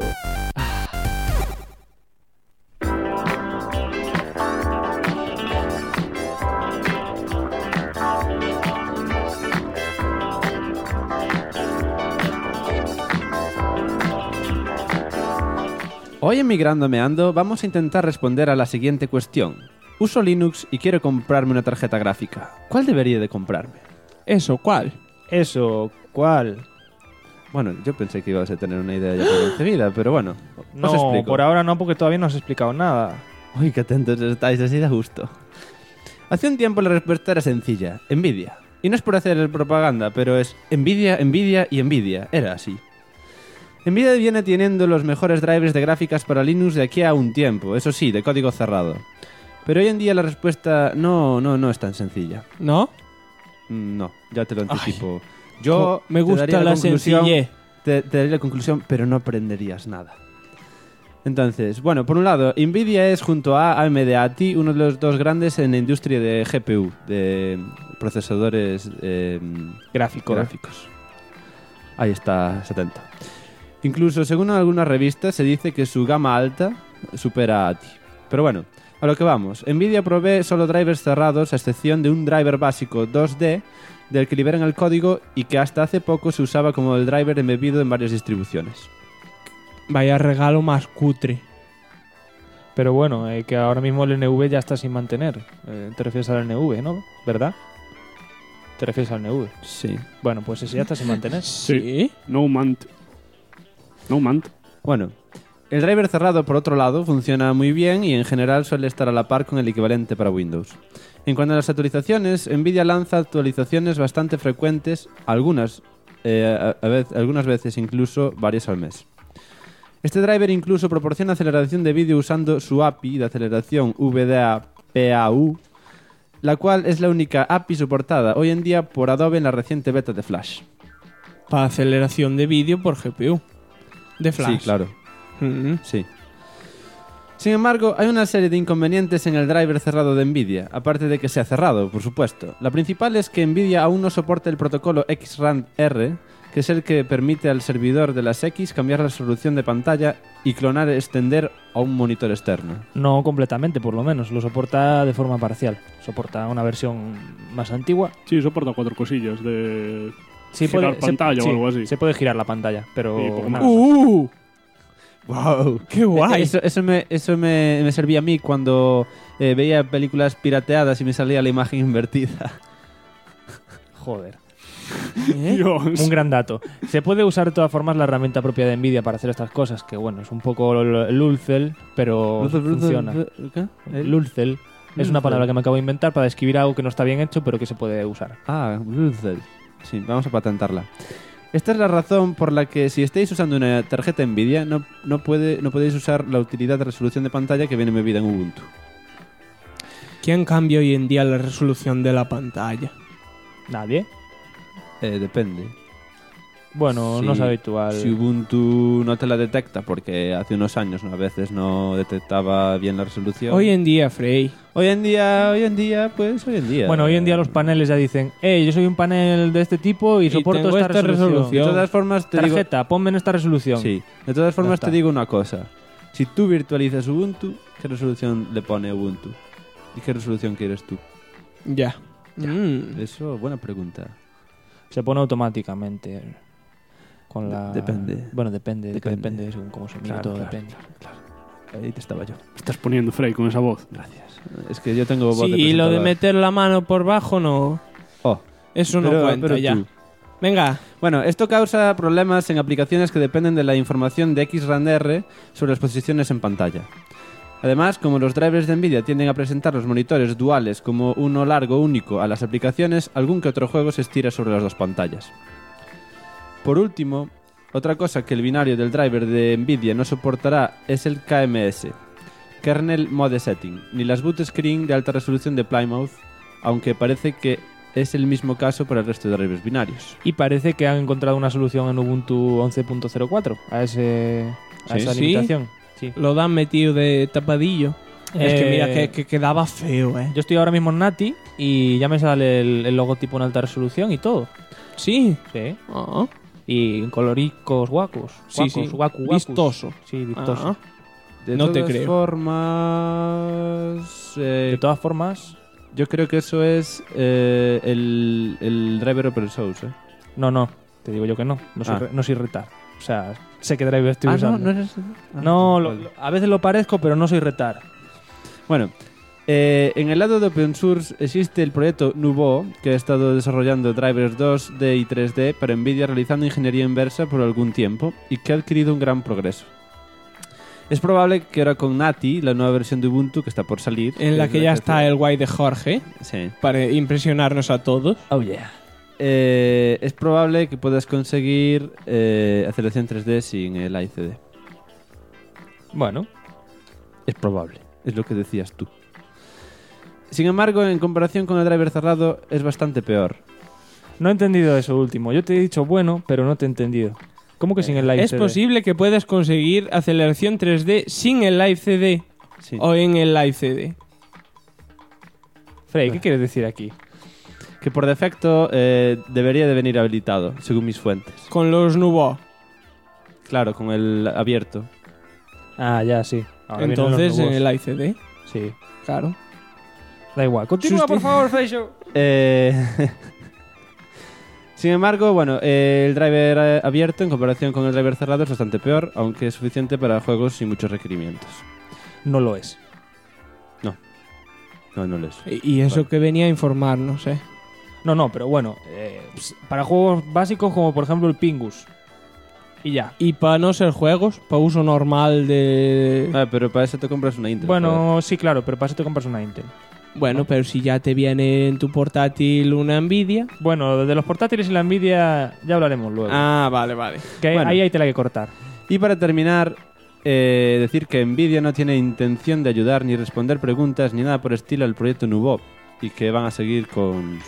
Hoy en Migrando Meando vamos a intentar responder a la siguiente cuestión. Uso Linux y quiero comprarme una tarjeta gráfica. ¿Cuál debería de comprarme? ¿Eso cuál? Eso, ¿cuál? Bueno, yo pensé que ibas a tener una idea ya preconcebida, pero bueno, os No, explico. por ahora no, porque todavía no has explicado nada. Uy, qué atentos estáis, así de gusto. Hace un tiempo la respuesta era sencilla, Nvidia. Y no es por hacer propaganda, pero es Nvidia, Nvidia y Nvidia. Era así. Nvidia viene teniendo los mejores drivers de gráficas para Linux de aquí a un tiempo, eso sí, de código cerrado. Pero hoy en día la respuesta no es tan sencilla. ¿No? No, ya te lo anticipo. Me te gusta daría la conclusión, sencillez. te daría la conclusión, pero no aprenderías nada. Entonces, bueno, por un lado, Nvidia es junto a AMD ATI uno de los dos grandes en la industria de GPU, de procesadores gráficos. Ahí está, 70. Incluso, según algunas revistas, se dice que su gama alta supera a ATI. Pero bueno, a lo que vamos. Nvidia provee solo drivers cerrados, a excepción de un driver básico 2D, del que liberan el código y que hasta hace poco se usaba como el driver embebido en varias distribuciones. Vaya regalo más cutre. Pero bueno, que ahora mismo el NV ya está sin mantener. Te refieres al NV, ¿no? ¿Verdad? ¿Te refieres al NV? Sí. Bueno, pues ese ya está sin mantener. ¿Sí? No mant. Bueno, el driver cerrado, por otro lado, funciona muy bien y en general suele estar a la par con el equivalente para Windows. En cuanto a las actualizaciones, Nvidia lanza actualizaciones bastante frecuentes, algunas veces incluso varias al mes. Este driver incluso proporciona aceleración de vídeo usando su API de aceleración VDA-PAU, la cual es la única API soportada hoy en día por Adobe en la reciente beta de Flash. Para aceleración de vídeo por GPU. De Flash. Sí, claro. Sí. Sin embargo, hay una serie de inconvenientes en el driver cerrado de Nvidia, aparte de que sea cerrado, por supuesto. La principal es que Nvidia aún no soporta el protocolo XRAND-R, que es el que permite al servidor de las X cambiar la resolución de pantalla y clonar extender a un monitor externo. No completamente, por lo menos. Lo soporta de forma parcial. Soporta una versión más antigua. Sí, soporta 4 cosillas de Sí, girar pantalla o algo así. Se puede girar la pantalla, pero... Sí, poco más. ¡Wow! ¡Qué guay! Eso me servía a mí cuando veía películas pirateadas y me salía la imagen invertida. Joder. Dios. Un gran dato. Se puede usar de todas formas la herramienta propia de Nvidia para hacer estas cosas, que bueno, es un poco Lulzel, pero funciona. ¿Qué? Lulzel es una palabra que me acabo de inventar para describir algo que no está bien hecho, pero que se puede usar. Ah, Lulzel. Sí, vamos a patentarla. Esta es la razón por la que si estáis usando una tarjeta Nvidia no podéis usar la utilidad de resolución de pantalla que viene embebida en Ubuntu. ¿Quién cambia hoy en día la resolución de la pantalla? ¿Nadie? Depende. Bueno, no es habitual. Si Ubuntu no te la detecta, porque hace unos años a veces no detectaba bien la resolución. Hoy en día, Frey. Hoy en día. Bueno, hoy en día los paneles ya dicen, yo soy un panel de este tipo y soporto tengo esta resolución. De todas formas te Tarjeta, ponme en esta resolución. Sí. De todas formas está. te digo una cosa. Si tú virtualizas Ubuntu, ¿qué resolución le pone Ubuntu? ¿Y qué resolución quieres tú? Ya. Eso, buena pregunta. Se pone automáticamente. con la... Depende. Bueno, depende según cómo se mire, Claro, todo claro, depende. Claro. Ahí te estaba yo. Estás poniendo Frey con esa voz. Gracias. Es que yo tengo voz de Sí, lo de presentador. meter la mano por bajo no... Oh, Eso no pero- cuenta pero ya. tú. Venga. Bueno, esto causa problemas en aplicaciones que dependen de la información de XRANDR sobre las posiciones en pantalla. Además, como los drivers de Nvidia tienden a presentar los monitores duales como uno largo único a las aplicaciones, algún que otro juego se estira sobre las dos pantallas. Por último, otra cosa que el binario del driver de Nvidia no soportará es el KMS, Kernel Mode Setting, ni las boot screen de alta resolución de Plymouth, aunque parece que es el mismo caso para el resto de drivers binarios. Y parece que han encontrado una solución en Ubuntu 11.04 a esa Sí. limitación. Sí. Lo dan metido de tapadillo. Es que mira que quedaba feo, Yo estoy ahora mismo en Nati y ya me sale el logotipo en alta resolución y todo. Sí. Sí. Ah. Y en coloricos guacos. Sí, sí. Guacus. Vistoso. Sí, vistoso. Ah. De No te todas creo. formas... De todas formas... yo creo que eso es el driver open source. No. Te digo yo que no. No soy retard. O sea, sé qué driver estoy ¿no? usando. ¿No eres...? No, vale. a veces lo parezco, pero no soy retard. Bueno, en el lado de open source existe el proyecto Nuvo, que ha estado desarrollando drivers 2D y 3D para Nvidia realizando ingeniería inversa por algún tiempo y que ha adquirido un gran progreso. Es probable que ahora con Nati, la nueva versión de Ubuntu que está por salir... En la que ya está el guay de Jorge, Sí. para impresionarnos a todos. Oh, yeah. Es probable que puedas conseguir aceleración 3D sin el AICD. Bueno, Es probable, es lo que decías tú. Sin embargo, en comparación con el driver cerrado, es bastante peor. no he entendido eso último. Yo te he dicho bueno, pero no te he entendido. ¿Cómo que sin el live Es CD? posible que puedas conseguir aceleración 3D sin el Live CD Sí. o en el Live CD. Frey, ¿qué quieres decir aquí? Que por defecto debería de venir habilitado, según mis fuentes. Con los Nuvo. Claro, con el abierto. Ah, ya, sí. Ahora vienen los Entonces en nuevos. el Live CD. Sí. Claro. Da igual. Continúa, por favor, Freixo. Sin embargo, bueno, el driver abierto en comparación con el driver cerrado es bastante peor, aunque es suficiente para juegos sin muchos requerimientos. No lo es. No lo es. Y eso que venía a informarnos, No, pero bueno. Para juegos básicos como por ejemplo el Pingus. Y ya. Y para no ser juegos, para uso normal de... Ah, pero para eso te compras una Intel. Bueno, sí, claro, pero para eso te compras una Intel. Bueno, pero si ya te viene en tu portátil una Nvidia... Bueno, de los portátiles y la Nvidia ya hablaremos luego. Ah, vale. Que bueno. ahí hay tela que cortar. Y para terminar, decir que Nvidia no tiene intención de ayudar ni responder preguntas ni nada por estilo al proyecto Nuvo y que van a seguir con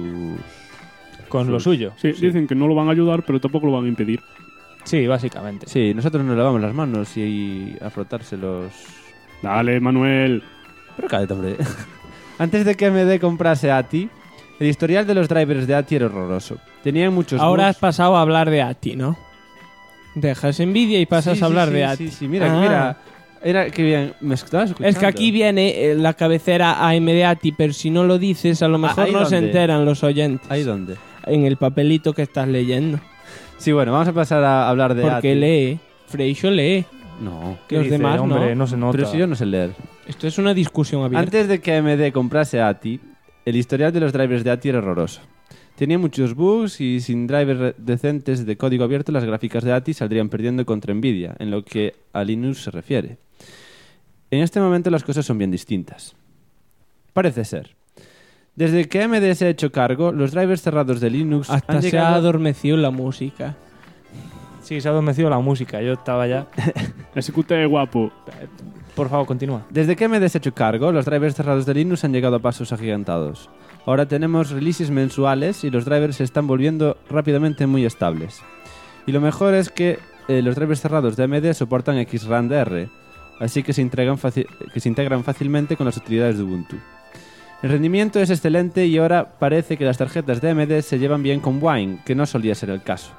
Con lo suyo. Sí, dicen que no lo van a ayudar, pero tampoco lo van a impedir. Sí, básicamente. Sí, nosotros nos lavamos las manos y a frotárselos. Dale, Manuel. Pero cállate, hombre. Antes de que AMD comprase ATI, el historial de los drivers de ATI era horroroso. Tenían muchos Ahora has bugs. pasado a hablar de ATI, ¿no? Dejas Nvidia y pasas Sí, a hablar sí, de sí, ATI. Sí, mira, Ah. mira. Era que bien. ¿Me estabas escuchando? Es que aquí viene la cabecera AMD ATI, pero si no lo dices, a lo mejor ¿ahí no se dónde? enteran los oyentes. ¿Ahí dónde? En el papelito que estás leyendo. Sí, bueno, vamos a pasar a hablar de Porque ATI. lee. Freixo lee. No. ¿Qué Los dice, demás hombre? no. No se nota. Pero si yo no sé leer. Esto es una discusión abierta. Antes de que AMD comprase ATI, el historial de los drivers de ATI era horroroso. Tenía muchos bugs y sin drivers decentes de código abierto las gráficas de ATI saldrían perdiendo contra Nvidia, en lo que a Linux se refiere. En este momento las cosas son bien distintas. Parece ser. Desde que AMD se ha hecho cargo, los drivers cerrados de Linux Hasta han se ha llegado... adormecido la música. Sí, se ha adormecido la música. Yo estaba ya... Ejecute guapo. Por favor, continúa. Desde que AMD se ha hecho cargo, los drivers cerrados de Linux han llegado a pasos agigantados. Ahora tenemos releases mensuales y los drivers se están volviendo rápidamente muy estables. Y lo mejor es que los drivers cerrados de AMD soportan XRANDR, así que se integran fácilmente con las utilidades de Ubuntu. El rendimiento es excelente y ahora parece que las tarjetas de AMD se llevan bien con Wine, que no solía ser el caso.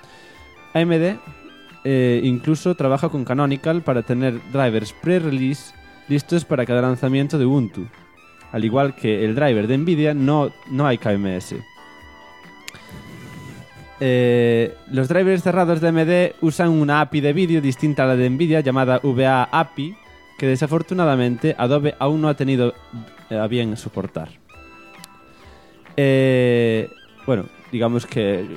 AMD incluso trabaja con Canonical para tener drivers pre-release listos para cada lanzamiento de Ubuntu. Al igual que el driver de Nvidia, no hay KMS. Los drivers cerrados de AMD usan una API de vídeo distinta a la de Nvidia llamada VA API, que desafortunadamente Adobe aún no ha tenido a bien soportar. Bueno, digamos que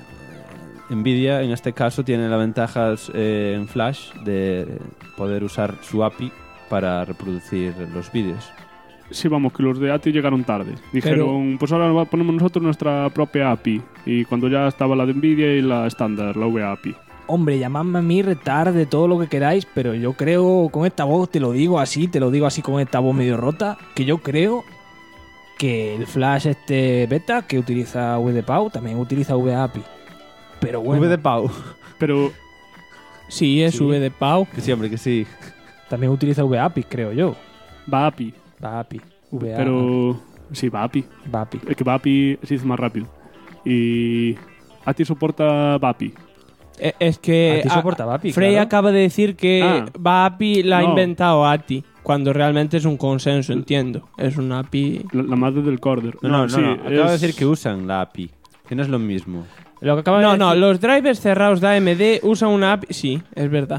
Nvidia en este caso tiene la ventaja en Flash de poder usar su API para reproducir los vídeos. Sí, vamos, que los de ATI llegaron tarde. Dijeron, pues ahora ponemos nosotros nuestra propia API. Y cuando ya estaba la de Nvidia y la estándar, la VA API. Hombre, llamadme a mí retarde, todo lo que queráis, pero yo creo, con esta voz te lo digo así con esta voz medio rota, que yo creo que el Flash beta que utiliza VDPAU también utiliza VA API. Pero bueno. VDPAU. Pero sí, es Sí. VDPAU. Que sí, hombre, que sí. También utiliza VA API, creo yo. va API. Va API. VA Pero sí, va API. Va API. Es que va API se dice más rápido. Y ATI soporta VAPI. Es que ATI soporta VAPI, Frey claro. acaba de decir que VAPI la ha No. inventado ATI, cuando realmente es un consenso, entiendo. Es una API... La madre del Corder. No, sí, Acabo de decir que usan la API, que no es lo mismo. Lo que acaba de No, decir- no, los drivers cerrados de AMD usan una API... Sí, es verdad.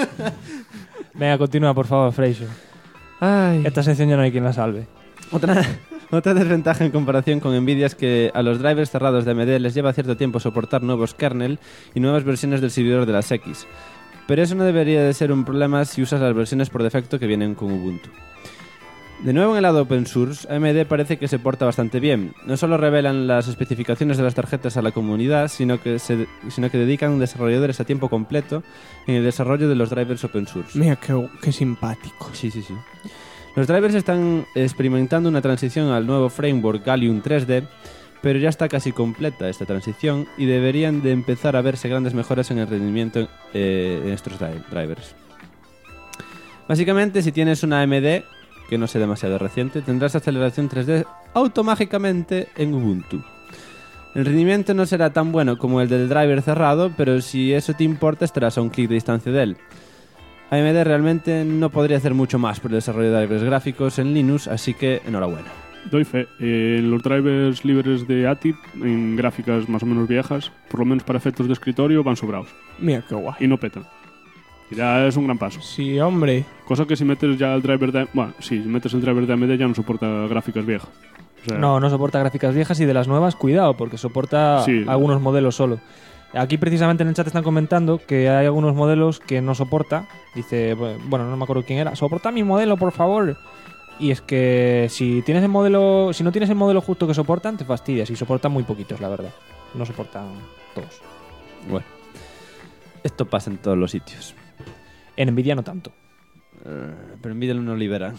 Venga, continúa, por favor, Freixo. Ay. Esta sección ya no hay quien la salve. Otra desventaja en comparación con Nvidia es que a los drivers cerrados de AMD les lleva cierto tiempo soportar nuevos kernel y nuevas versiones del servidor de las X. Pero eso no debería de ser un problema si usas las versiones por defecto que vienen con Ubuntu. De nuevo en el lado open source, AMD parece que se porta bastante bien. No solo revelan las especificaciones de las tarjetas a la comunidad, sino que dedican desarrolladores a tiempo completo en el desarrollo de los drivers open source. Mira, qué simpático. Sí. Los drivers están experimentando una transición al nuevo framework Gallium 3D, pero ya está casi completa esta transición y deberían de empezar a verse grandes mejoras en el rendimiento en estos drivers. Básicamente, si tienes una AMD, que no sea demasiado reciente, tendrás aceleración 3D automáticamente en Ubuntu. El rendimiento no será tan bueno como el del driver cerrado, pero si eso te importa estarás a un clic de distancia de él. AMD realmente no podría hacer mucho más por el desarrollo de drivers gráficos en Linux, así que enhorabuena. Doy fe. Los drivers libres de ATI, en gráficas más o menos viejas, por lo menos para efectos de escritorio, van sobrados. Mira, qué guay. Y no petan. Y ya es un gran paso. Sí, hombre. Cosa que si metes ya el driver de... Bueno, sí, si metes el driver de AMD ya no soporta gráficas viejas. O sea, No soporta gráficas viejas y de las nuevas, cuidado, porque soporta Sí. algunos modelos solo. Aquí precisamente en el chat están comentando que hay algunos modelos que no soporta. Dice, bueno, no me acuerdo quién era. Soporta mi modelo, por favor. Y es que si no tienes el modelo justo que soportan, te fastidias. Y soportan muy poquitos, la verdad. No soportan todos. Bueno, esto pasa en todos los sitios. En Nvidia no tanto. Pero Nvidia no liberan.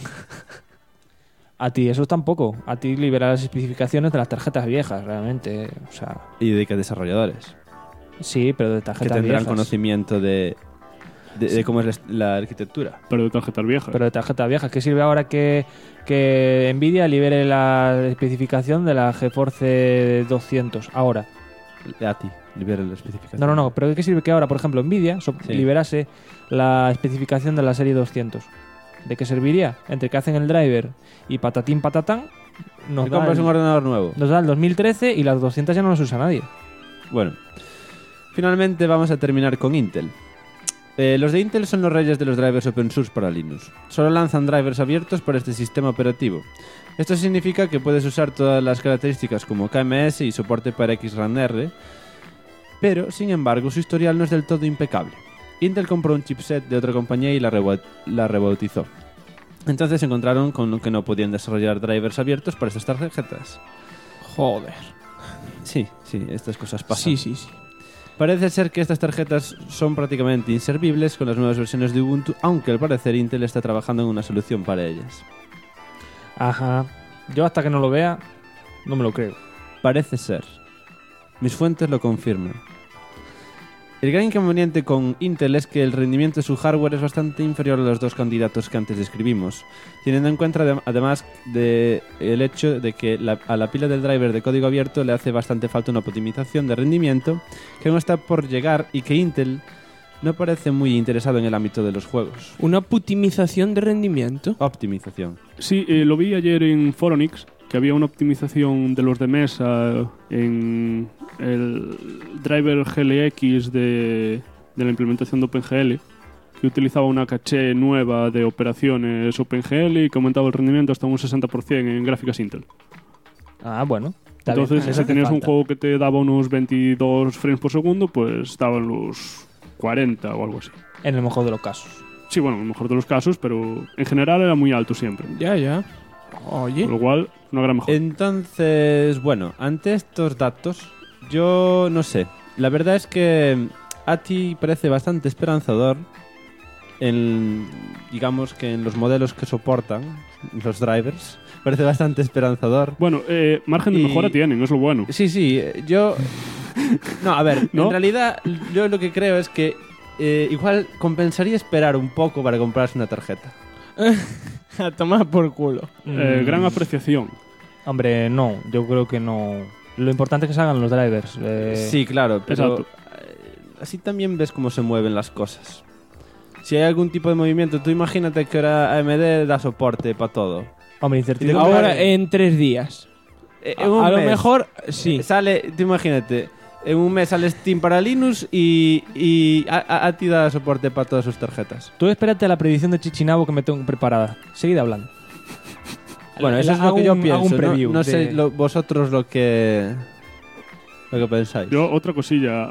A ti eso tampoco. A ti libera las especificaciones de las tarjetas viejas, realmente. O sea, Y de que desarrolladores sí, pero de que tarjetas tendrán viejas. conocimiento de cómo es la arquitectura. pero de tarjetas viejas. Pero de tarjetas viejas. ¿Qué sirve ahora que Nvidia libere la especificación de la GeForce 200? Ahora. ATI libera la especificación. No. ¿Pero qué sirve que ahora, por ejemplo, Nvidia Sí. liberase la especificación de la serie 200? ¿De qué serviría? Entre que hacen el driver y patatín patatán, nos Te compras un ordenador nuevo. nos da el 2013 y las 200 ya no las usa nadie. Bueno, finalmente vamos a terminar con Intel. Los de Intel son los reyes de los drivers open source para Linux. Solo lanzan drivers abiertos para este sistema operativo. Esto significa que puedes usar todas las características como KMS y soporte para XRANR, pero, sin embargo, su historial no es del todo impecable. Intel compró un chipset de otra compañía y la rebautizó. Entonces se encontraron con que no podían desarrollar drivers abiertos para estas tarjetas. Joder. Sí, estas cosas pasan. Sí. Parece ser que estas tarjetas son prácticamente inservibles con las nuevas versiones de Ubuntu, aunque al parecer Intel está trabajando en una solución para ellas. Ajá. Yo hasta que no lo vea, no me lo creo. Parece ser. Mis fuentes lo confirman. El gran inconveniente con Intel es que el rendimiento de su hardware es bastante inferior a los dos candidatos que antes describimos, teniendo en cuenta además el hecho de que a la pila del driver de código abierto le hace bastante falta una optimización de rendimiento que aún está por llegar y que Intel no parece muy interesado en el ámbito de los juegos. ¿Una optimización de rendimiento? Optimización. Sí, lo vi ayer en Foronix, que había una optimización de los de mesa en el driver GLX de la implementación de OpenGL, que utilizaba una caché nueva de operaciones OpenGL y que aumentaba el rendimiento hasta un 60% en gráficas Intel. Ah, bueno. Entonces, bien, si tenías un juego que te daba unos 22 frames por segundo, pues daban los 40 o algo así. En el mejor de los casos. Sí, bueno, en el mejor de los casos, pero en general era muy alto siempre. Ya. Oye. Con lo cual, una gran mejora. Entonces, bueno, ante estos datos, yo no sé. La verdad es que ATI parece bastante esperanzador digamos que en los modelos que soportan los drivers. Parece bastante esperanzador. Bueno, margen de mejora tienen, es lo bueno. Sí, yo... No, a ver, ¿No? En realidad yo lo que creo es que igual compensaría esperar un poco para comprarse una tarjeta. A tomar por culo. Gran apreciación. Hombre, no, yo creo que no. Lo importante es que salgan los drivers. Sí, claro, pero Exacto. Así también ves cómo se mueven las cosas. Si hay algún tipo de movimiento, tú imagínate que ahora AMD da soporte para todo. Hombre, incertidumbre. Ahora en 3 días. En un A lo mes mejor, sí. Sale, tú imagínate, en un mes sale Steam para Linux y ATI da soporte para todas sus tarjetas. Tú espérate a la predicción de Chichinabo que me tengo preparada. Seguid hablando. Bueno, eso es lo Hago que yo un pienso. preview No de- sé vosotros lo que pensáis. Yo, otra cosilla.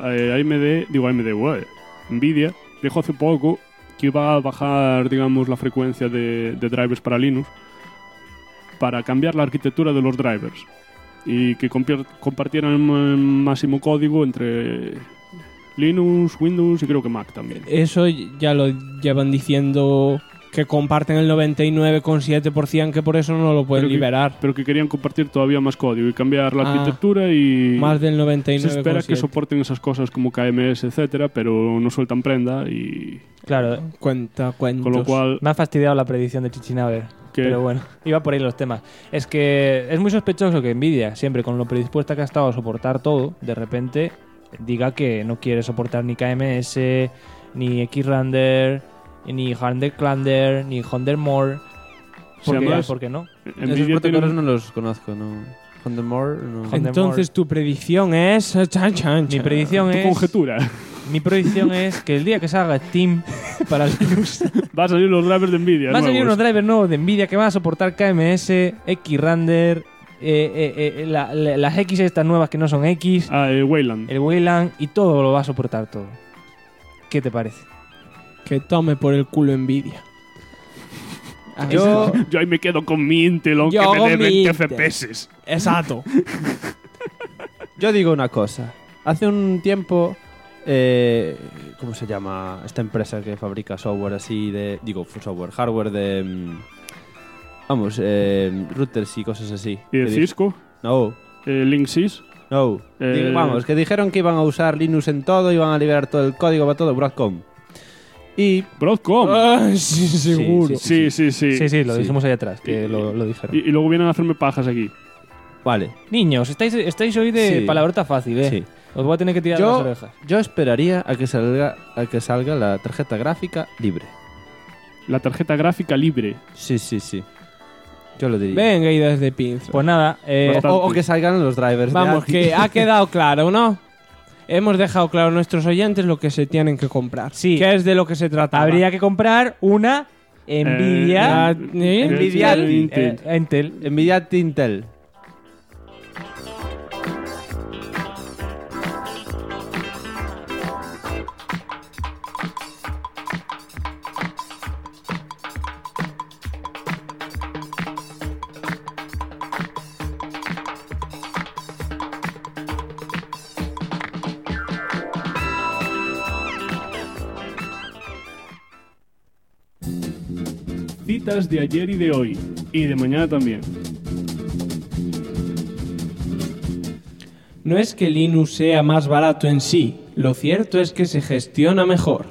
Nvidia dijo hace poco que iba a bajar, digamos, la frecuencia de drivers para Linux para cambiar la arquitectura de los drivers y que compartieran el máximo código entre Linux, Windows y creo que Mac también. Eso ya lo llevan diciendo, que comparten el 99,7%, que por eso no lo pueden liberar. Pero que querían compartir todavía más código y cambiar la arquitectura y... Más del 99,7%. Se espera que soporten esas cosas como KMS, etcétera, pero no sueltan prenda y... Claro. Cuentos. Con lo cual... Me ha fastidiado la predicción de Chichinabo. Pero bueno, iba por ahí los temas. Es que es muy sospechoso que Nvidia, siempre con lo predispuesta que ha estado a soportar todo, de repente diga que no quiere soportar ni KMS, ni Xrender, ni Hunderclander, ni Hundermore. ¿Por qué no? Esos protocolos no los conozco, ¿no? Hundermore, no. Entonces tu predicción es... Mi predicción Tu es... conjetura. Mi predicción es que el día que salga Steam para Linux va a salir los drivers de Nvidia. Va a salir unos drivers nuevos de Nvidia que van a soportar KMS, Xrender, las X estas nuevas que no son X, Wayland. El Wayland, y todo lo va a soportar todo. ¿Qué te parece? Que tome por el culo Nvidia. Yo ahí me quedo con mi Intel, aunque Yo me dé mi 20 Intel. FPS. Exacto. Yo digo una cosa. Hace un tiempo, ¿cómo se llama esta empresa que fabrica software así de... Digo, hardware de... routers y cosas así. ¿Y de Cisco? No. ¿Linksys? No. Vamos, que dijeron que iban a usar Linux en todo, iban a liberar todo el código para todo, Broadcom. Y... ¿Broadcom? Sí, seguro. Sí, lo dijimos ahí atrás, que lo dijeron. Y luego vienen a hacerme pajas aquí. Vale. Niños, estáis hoy de palabrota fácil, ¿eh? Sí. Os voy a tener que tirar las orejas. Yo esperaría a que salga la tarjeta gráfica libre. La tarjeta gráfica libre. Sí. Yo lo diría. Venga, ideas de pinza. Pues nada, o que salgan los drivers. Vamos, que ha quedado claro, ¿no? Hemos dejado claro a nuestros oyentes lo que se tienen que comprar. Sí. ¿Qué es de lo que se trata? Habría que comprar una Nvidia... Intel. Nvidia Intel. Citas de ayer y de hoy. Y de mañana también. No es que Linux sea más barato en sí, lo cierto es que se gestiona mejor.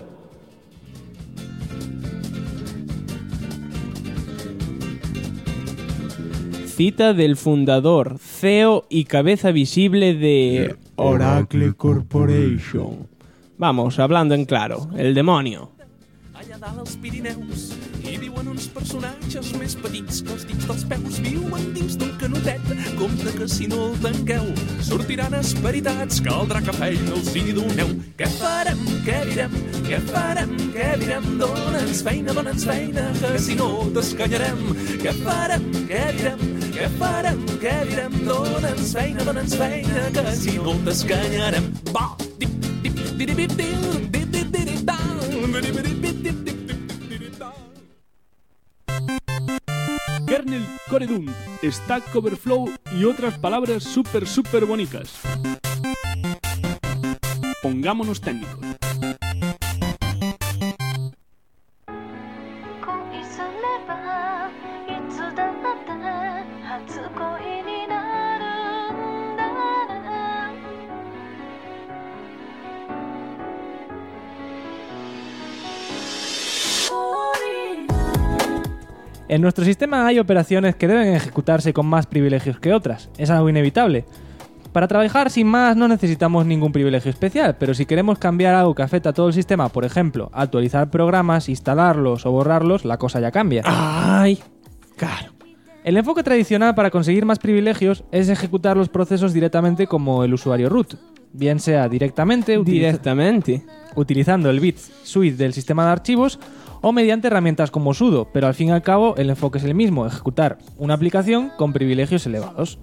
Cita del fundador, CEO y cabeza visible de Oracle Corporation. Vamos, hablando en claro, el demonio. Allà dalt als Pirineus hi viuen uns personatges més petits que els dits dels peus. Viuen dins d'un canotet, compte que si no el tanqueu sortiran esperitats, caldrà que feina els hi doneu. Què farem, què direm, què farem, què direm? Dóna'ns feina, que si no t'escanyarem. Què farem, què direm, què farem, què direm? Dóna'ns feina, que si no t'escanyarem. Va, dip, dip, dip, dip, dip, dip, dip, dip, Kernel Core Dum, Stack Overflow y otras palabras súper bonitas. Pongámonos técnicos. En nuestro sistema hay operaciones que deben ejecutarse con más privilegios que otras. Es algo inevitable. Para trabajar sin más no necesitamos ningún privilegio especial, pero si queremos cambiar algo que afecta a todo el sistema, por ejemplo, actualizar programas, instalarlos o borrarlos, la cosa ya cambia. ¡Ay! Claro. El enfoque tradicional para conseguir más privilegios es ejecutar los procesos directamente como el usuario root, bien sea directamente utilizando el bit suite del sistema de archivos o mediante herramientas como sudo, pero al fin y al cabo el enfoque es el mismo, ejecutar una aplicación con privilegios elevados.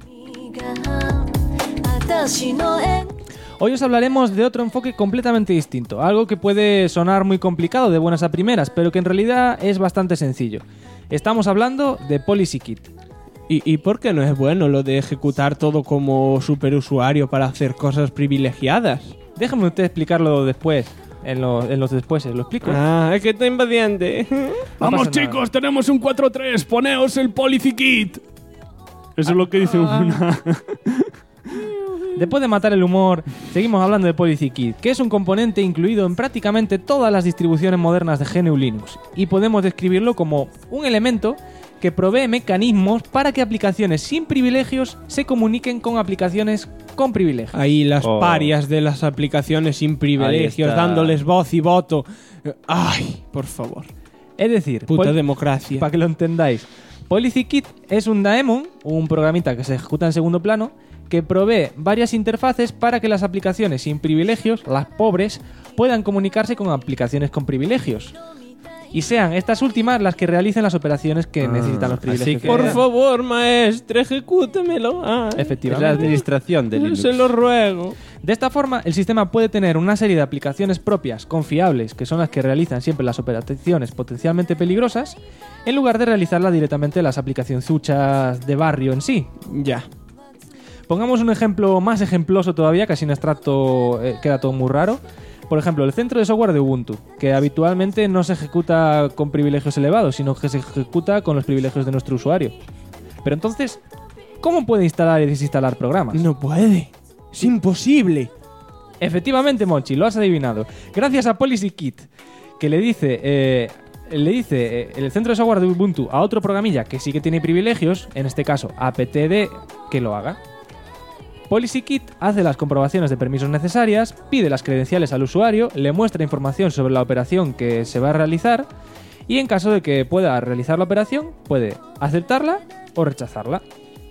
Hoy os hablaremos de otro enfoque completamente distinto, algo que puede sonar muy complicado de buenas a primeras, pero que en realidad es bastante sencillo. Estamos hablando de PolicyKit. ¿Y por qué no es bueno lo de ejecutar todo como superusuario para hacer cosas privilegiadas? Déjame usted explicarlo después. En los después, ¿lo explico? Ah, es que está impaciente. Vamos chicos, tenemos un 4.3, poneos el PolicyKit. Eso es lo que dice una... Después de matar el humor, seguimos hablando de PolicyKit, que es un componente incluido en prácticamente todas las distribuciones modernas de GNU Linux, y podemos describirlo como un elemento que provee mecanismos para que aplicaciones sin privilegios se comuniquen con aplicaciones con privilegios. Ahí las parias de las aplicaciones sin privilegios, dándoles voz y voto. Ay, por favor. Es decir, puta democracia. Para que lo entendáis, PolicyKit es un daemon, un programita que se ejecuta en segundo plano, que provee varias interfaces para que las aplicaciones sin privilegios, las pobres, puedan comunicarse con aplicaciones con privilegios. Y sean estas últimas las que realicen las operaciones que necesitan los privilegios. Así que, por favor, maestre, ejecútemelo. Efectivamente. Es la administración de Linux. Se lo ruego. De esta forma, el sistema puede tener una serie de aplicaciones propias, confiables, que son las que realizan siempre las operaciones potencialmente peligrosas, en lugar de realizarlas directamente las aplicaciones zuchas de barrio en sí. Ya. Pongamos un ejemplo más ejemploso todavía, casi en abstracto queda todo muy raro. Por ejemplo, el centro de software de Ubuntu, que habitualmente no se ejecuta con privilegios elevados, sino que se ejecuta con los privilegios de nuestro usuario. Pero entonces, ¿cómo puede instalar y desinstalar programas? No puede. Es imposible. Efectivamente, Monchi, lo has adivinado. Gracias a PolicyKit, que le dice el centro de software de Ubuntu a otro programilla que sí que tiene privilegios, en este caso apt-d, que lo haga. PolicyKit hace las comprobaciones de permisos necesarias, pide las credenciales al usuario, le muestra información sobre la operación que se va a realizar y en caso de que pueda realizar la operación, puede aceptarla o rechazarla.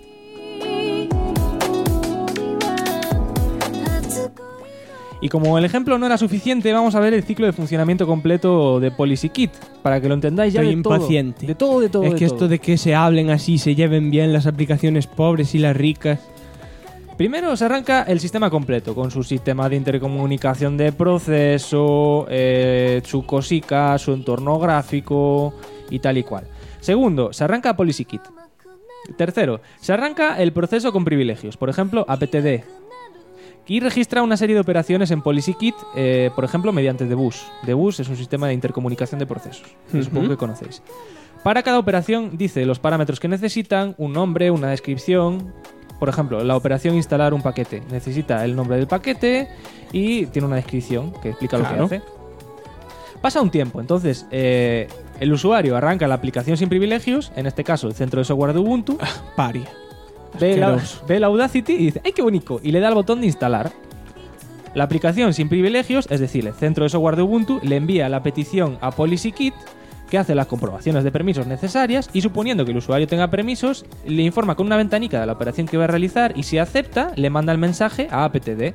Y como el ejemplo no era suficiente, vamos a ver el ciclo de funcionamiento completo de PolicyKit, para que lo entendáis ya. Estoy de todo. impaciente. De todo. Es que esto de que se hablen así, se lleven bien las aplicaciones pobres y las ricas. Primero se arranca el sistema completo, con su sistema de intercomunicación de proceso, su cosica, su entorno gráfico y tal y cual. Segundo, se arranca PolicyKit. Tercero, se arranca el proceso con privilegios, por ejemplo, apt-d. Y registra una serie de operaciones en PolicyKit, por ejemplo, mediante Debus. Debus es un sistema de intercomunicación de procesos, que supongo que conocéis. Para cada operación dice los parámetros que necesitan, un nombre, una descripción. Por ejemplo, la operación instalar un paquete necesita el nombre del paquete y tiene una descripción que explica lo que hace. Pasa un tiempo, entonces el usuario arranca la aplicación sin privilegios, en este caso el centro de software de Ubuntu. Paria. Ve la Audacity y dice ¡ay, qué bonito! Y le da al botón de instalar. La aplicación sin privilegios, es decir, el centro de software de Ubuntu, le envía la petición a PolicyKit, que hace las comprobaciones de permisos necesarias y, suponiendo que el usuario tenga permisos, le informa con una ventanica de la operación que va a realizar y, si acepta, le manda el mensaje a apt-d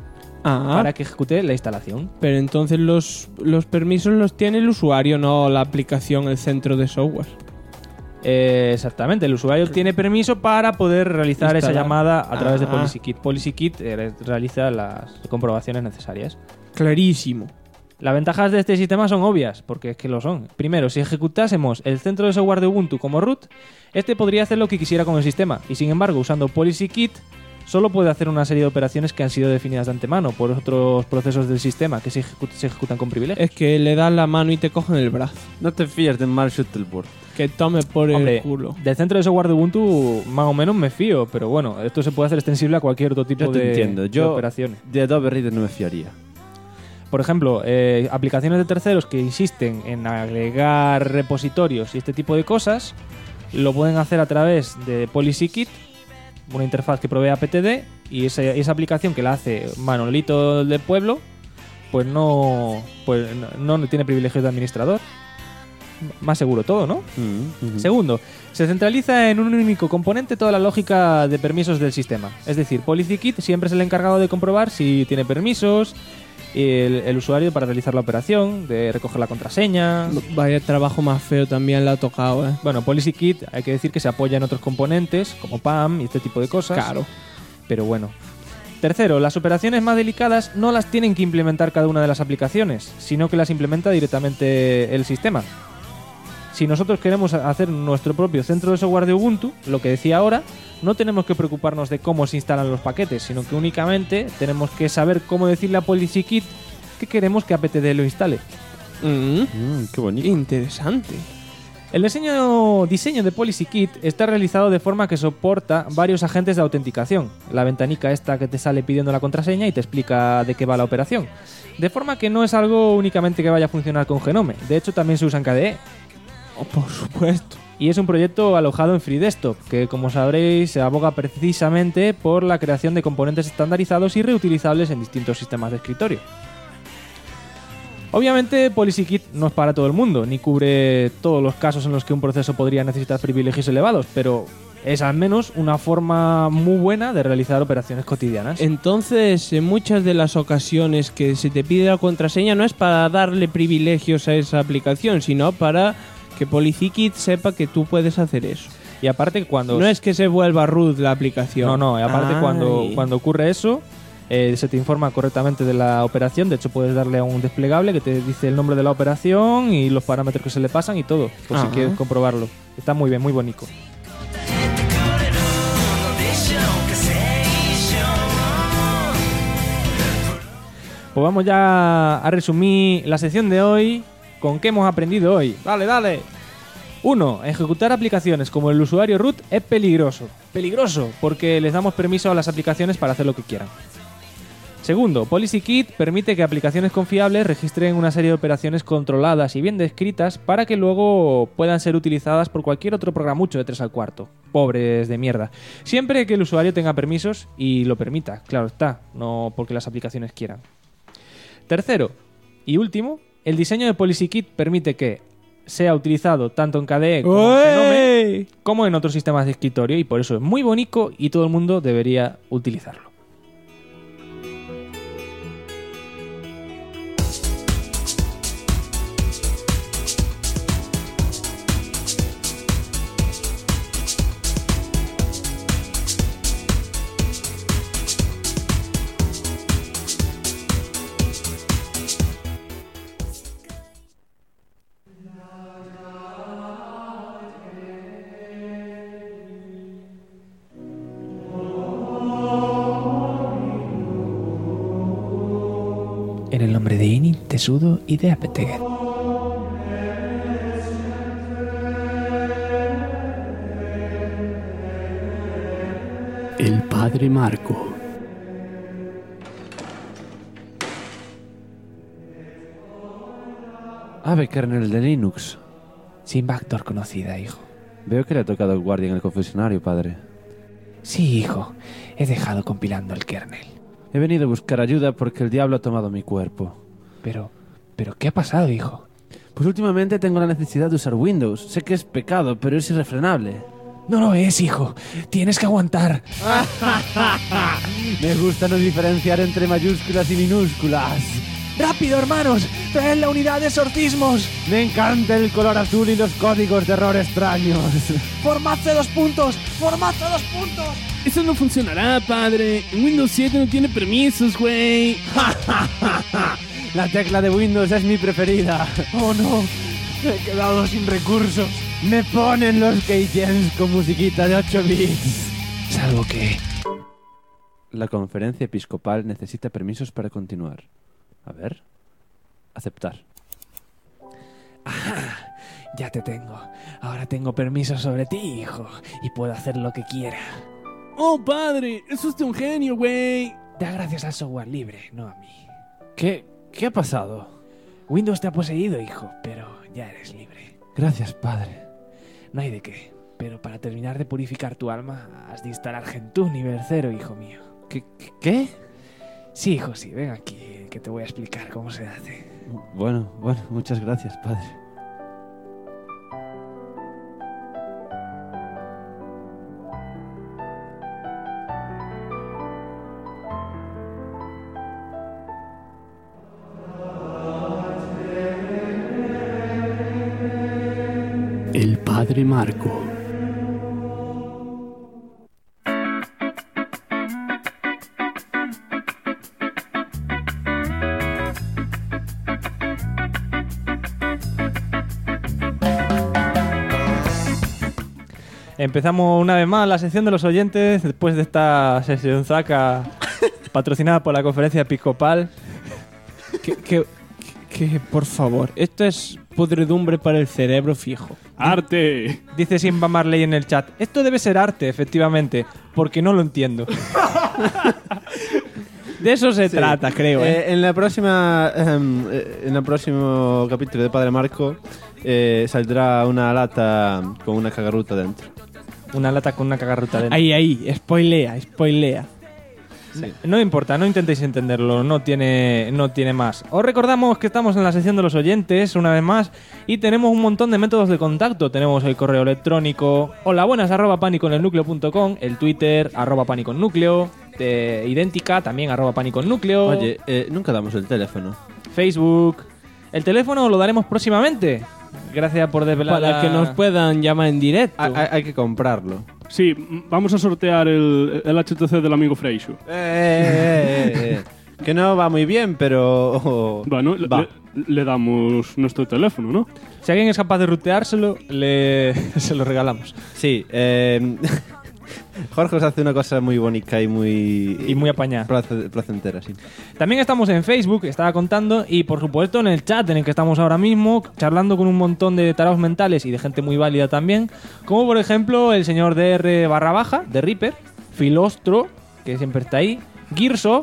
para que ejecute la instalación. Pero entonces los permisos los tiene el usuario, no la aplicación, el centro de software. Exactamente, el usuario tiene permiso para poder realizar esa llamada a través de Ah. PolicyKit. PolicyKit realiza las comprobaciones necesarias. Clarísimo. Las ventajas de este sistema son obvias, porque es que lo son. Primero, si ejecutásemos el centro de software de Ubuntu como root, este podría hacer lo que quisiera con el sistema, y sin embargo, usando PolicyKit, solo puede hacer una serie de operaciones que han sido definidas de antemano por otros procesos del sistema que se ejecutan con privilegios. Es que le das la mano y te cogen el brazo. No te fíes de Mark Shuttleworth. Que tome por Hombre, el culo. del centro de software de Ubuntu más o menos me fío, pero bueno, esto se puede hacer extensible a cualquier otro tipo Yo te de, entiendo. de Yo operaciones. de Adobe Reader no me fiaría. Por ejemplo, aplicaciones de terceros que insisten en agregar repositorios y este tipo de cosas, lo pueden hacer a través de PolicyKit, una interfaz que provee apt-d, y esa aplicación que la hace Manolito del pueblo, pues no tiene privilegios de administrador. Más seguro todo, ¿no? Segundo, se centraliza en un único componente toda la lógica de permisos del sistema. Es decir, PolicyKit siempre es el encargado de comprobar si tiene permisos el usuario para realizar la operación, de recoger la contraseña. Vaya trabajo más feo también le ha tocado, ¿eh? Bueno, PolicyKit hay que decir que se apoya en otros componentes, como PAM y este tipo de cosas. Claro. Pero bueno. Tercero, las operaciones más delicadas no las tienen que implementar cada una de las aplicaciones, sino que las implementa directamente el sistema. Si nosotros queremos hacer nuestro propio centro de software de Ubuntu, lo que decía ahora, no tenemos que preocuparnos de cómo se instalan los paquetes, sino que únicamente tenemos que saber cómo decirle a PolicyKit que queremos que apt-d lo instale. Qué bonito. Interesante. El diseño de PolicyKit está realizado de forma que soporta varios agentes de autenticación. La ventanica esta que te sale pidiendo la contraseña y te explica de qué va la operación. De forma que no es algo únicamente que vaya a funcionar con Genome. De hecho, también se usa en KDE. Por supuesto. Y es un proyecto alojado en FreeDesktop, que, como sabréis, se aboga precisamente por la creación de componentes estandarizados y reutilizables en distintos sistemas de escritorio. Obviamente, PolicyKit no es para todo el mundo, ni cubre todos los casos en los que un proceso podría necesitar privilegios elevados, pero es al menos una forma muy buena de realizar operaciones cotidianas. Entonces, en muchas de las ocasiones que se te pide la contraseña no es para darle privilegios a esa aplicación, sino para que PolicyKit sepa que tú puedes hacer eso. Y aparte, cuando... No es que se vuelva root la aplicación. No, y aparte cuando ocurre eso, se te informa correctamente de la operación. De hecho, puedes darle a un desplegable que te dice el nombre de la operación y los parámetros que se le pasan y todo, por si quieres comprobarlo. Está muy bien, muy bonito. Pues vamos ya a resumir la sección de hoy. ¿Con qué hemos aprendido hoy? ¡Dale! 1. Ejecutar aplicaciones como el usuario root es peligroso. Peligroso, porque les damos permiso a las aplicaciones para hacer lo que quieran. Segundo, PolicyKit permite que aplicaciones confiables registren una serie de operaciones controladas y bien descritas para que luego puedan ser utilizadas por cualquier otro programucho de 3 al cuarto. Pobres de mierda. Siempre que el usuario tenga permisos y lo permita, claro está, no porque las aplicaciones quieran. Tercero y último, el diseño de PolicyKit permite que sea utilizado tanto en KDE como en Genome, como en otros sistemas de escritorio, y por eso es muy bonito y todo el mundo debería utilizarlo. En el nombre de Ini, Tesudo y de apt-get. El padre Marco. Ave kernel de Linux. Sin backdoor conocida, hijo. Veo que le ha tocado el guardia en el confesionario, padre. Sí, hijo. He dejado compilando el kernel. He venido a buscar ayuda porque el diablo ha tomado mi cuerpo. Pero, ¿qué ha pasado, hijo? Pues últimamente tengo la necesidad de usar Windows. Sé que es pecado, pero es irrefrenable. No lo es, hijo. Tienes que aguantar. Me gusta no diferenciar entre mayúsculas y minúsculas. ¡Rápido, hermanos! ¡Traed la unidad de exorcismos! Me encanta el color azul y los códigos de error extraños. ¡Formad C2 puntos! ¡Formad C2 puntos! Eso no funcionará, padre. En Windows 7 no tiene permisos, güey. La tecla de Windows es mi preferida. ¡Oh, no! Me he quedado sin recursos. Me ponen los keygens con musiquita de 8 bits. Salvo que... La conferencia episcopal necesita permisos para continuar. A ver. Aceptar. ¡Ah! Ya te tengo. Ahora tengo permiso sobre ti, hijo. Y puedo hacer lo que quiera. ¡Oh, padre! ¡Es usted un genio, güey! Da gracias al software libre, no a mí. ¿Qué ha pasado? Windows te ha poseído, hijo, pero ya eres libre. Gracias, padre. No hay de qué. Pero para terminar de purificar tu alma, has de instalar Gentoo nivel 0, hijo mío. ¿Qué? Sí, hijo, sí. Ven aquí, que te voy a explicar cómo se hace. Bueno, muchas gracias, padre. El padre Marco. Empezamos una vez más la sección de los oyentes después de esta sesión zaca patrocinada por la conferencia episcopal. Que por favor, esto es podredumbre para el cerebro fijo. ¡Arte! Dice Simba Marley en el chat. Esto debe ser arte, efectivamente, porque no lo entiendo. De eso se trata, creo. En el próximo capítulo de Padre Marco saldrá una lata con una cagarruta dentro. Una lata con una cagarruta dentro. Ahí, spoilea. Sí. No importa, no intentéis entenderlo, no tiene más. Os recordamos que estamos en la sección de los oyentes, una vez más, y tenemos un montón de métodos de contacto. Tenemos el correo electrónico holabuenas@paniconelnucleo.com, el Twitter @paniconnucleo, idéntica también @paniconnucleo. Oye, nunca damos el teléfono. Facebook. El teléfono lo daremos próximamente. Gracias por desvelar. Para que nos puedan llamar en directo. Hay que comprarlo. Sí, vamos a sortear el HTC del amigo Freixo. Que no va muy bien, pero... Bueno, le damos nuestro teléfono, ¿no? Si alguien es capaz de ruteárselo, se lo regalamos. Sí, Jorge os hace una cosa muy bonita y muy apañada. Placentera, sí. También estamos en Facebook, estaba contando, y por supuesto en el chat en el que estamos ahora mismo, charlando con un montón de tarados mentales y de gente muy válida también, como por ejemplo el señor DR_, de Reaper, Filostro, que siempre está ahí, Girso,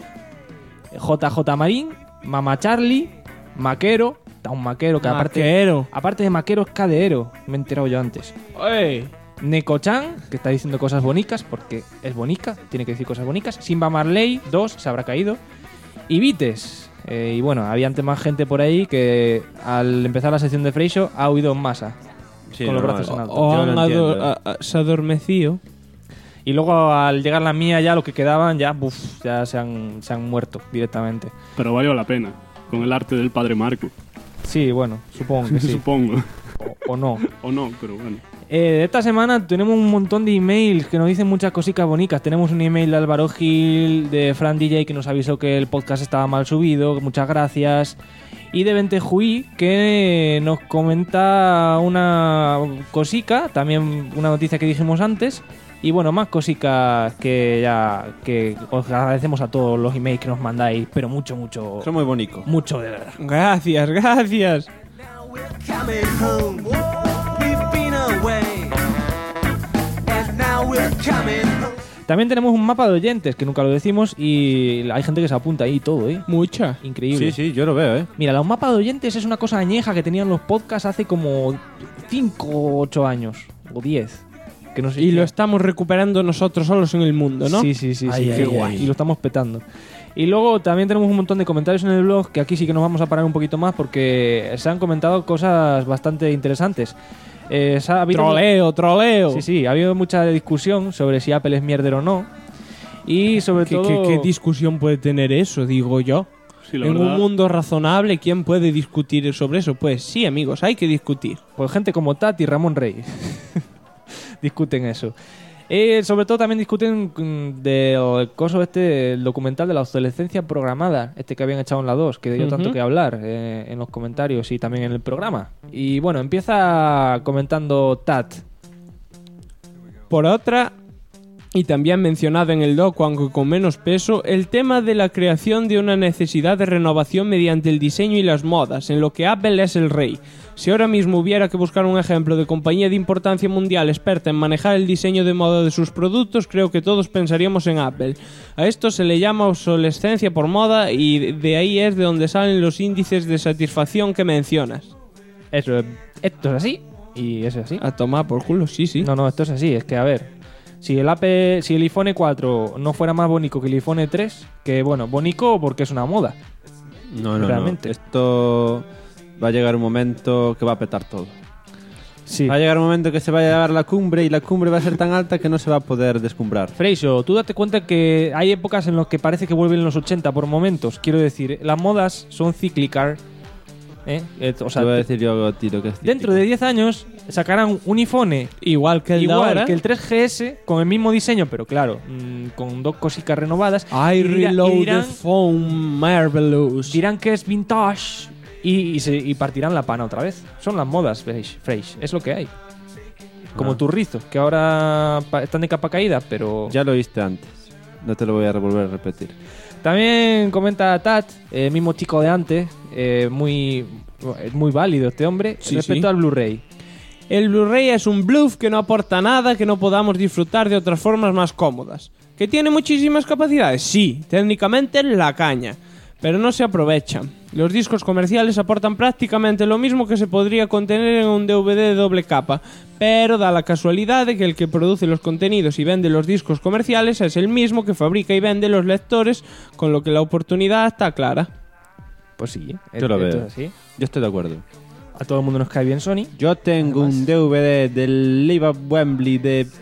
JJ Marín, Mama Charlie, Maquero, está un Maquero que aparte de Maquero es cadeero, me he enterado yo antes. ¡Ey! Neko-chan, que está diciendo cosas bonitas, porque es bonica, tiene que decir cosas bonitas. Simba Marley, 2, se habrá caído. Y Vites. Y bueno, había antes más gente por ahí que al empezar la sección de Freixo ha huido en masa. Sí, con los brazos en alto. O se ha adormecido. Y luego al llegar la mía ya, los que quedaban ya se han muerto directamente. Pero valió la pena, con el arte del padre Marco. Sí, bueno, supongo que sí. Supongo. O no. O no, pero bueno. Esta semana tenemos un montón de emails que nos dicen muchas cositas bonitas. Tenemos un email de Álvaro Gil, de Fran DJ, que nos avisó que el podcast estaba mal subido, muchas gracias. Y de Ventejuí, que nos comenta una cosica, también una noticia que dijimos antes. Y bueno, más cositas que os agradecemos a todos los emails que nos mandáis, pero mucho. Son muy bonitos. Mucho, de verdad. Gracias. También tenemos un mapa de oyentes, que nunca lo decimos, y hay gente que se apunta ahí y todo, ¿eh? Mucha. Increíble. Sí, yo lo veo, ¿eh? Mira, los mapas de oyentes es una cosa añeja que tenían los podcasts hace como 5 o 8 años, o 10. Que no sé y lo estamos recuperando nosotros solos en el mundo, ¿no? Sí. Qué guay. Y lo estamos petando. Y luego también tenemos un montón de comentarios en el blog, que aquí sí que nos vamos a parar un poquito más porque se han comentado cosas bastante interesantes. Ha habido Troleo. Sí, ha habido mucha discusión sobre si Apple es mierder o no. Y sobre todo... ¿Qué discusión puede tener eso, digo yo? Sí, la en verdad. un mundo razonable, ¿quién puede discutir sobre eso? Pues sí, amigos, hay que discutir. Pues gente como Tati y Ramón Rey discuten eso. Sobre todo también discuten del coso el documental de la obsolescencia programada, que habían echado en la 2, que dio tanto que hablar en los comentarios y también en el programa. Y bueno, empieza comentando Tat. Por otra, y también mencionado en el docu, aunque con menos peso, el tema de la creación de una necesidad de renovación mediante el diseño y las modas, en lo que Apple es el rey. Si ahora mismo hubiera que buscar un ejemplo de compañía de importancia mundial experta en manejar el diseño de moda de sus productos, creo que todos pensaríamos en Apple. A esto se le llama obsolescencia por moda y de ahí es de donde salen los índices de satisfacción que mencionas. Esto es así y eso es así. A tomar por culo, sí. No, esto es así, es que a ver... Si el iPhone 4 no fuera más bonito que el iPhone 3, que bueno, bonito porque es una moda. No. Realmente. Esto va a llegar un momento que va a petar todo. Sí. Va a llegar un momento que se va a llevar la cumbre y la cumbre va a ser tan alta que no se va a poder descumbrar. Freixo, tú date cuenta que hay épocas en las que parece que vuelven los 80 por momentos. Quiero decir, las modas son cíclicas. O sea, te voy a decir yo, tiro, que es dentro de 10 años sacarán un iPhone igual que el de ahora, que el 3GS, con el mismo diseño, pero claro, con dos cositas renovadas. I reload the phone, marvelous. Dirán que es vintage y partirán la pana otra vez. Son las modas, Freix, es lo que hay. Como tus rizos, que ahora están de capa caída, pero... Ya lo oíste antes, no te lo voy a volver a repetir. También comenta Tat, el mismo chico de antes, muy válido este hombre, respecto al Blu-ray. El Blu-ray es un bluff que no aporta nada que no podamos disfrutar de otras formas más cómodas. ¿Que tiene muchísimas capacidades? Sí, técnicamente la caña, pero no se aprovechan. Los discos comerciales aportan prácticamente lo mismo que se podría contener en un DVD de doble capa, pero da la casualidad de que el que produce los contenidos y vende los discos comerciales es el mismo que fabrica y vende los lectores, con lo que la oportunidad está clara. Pues sí, yo lo veo. Es así. Yo estoy de acuerdo. A todo el mundo nos cae bien Sony. Yo tengo un DVD del Live at Wembley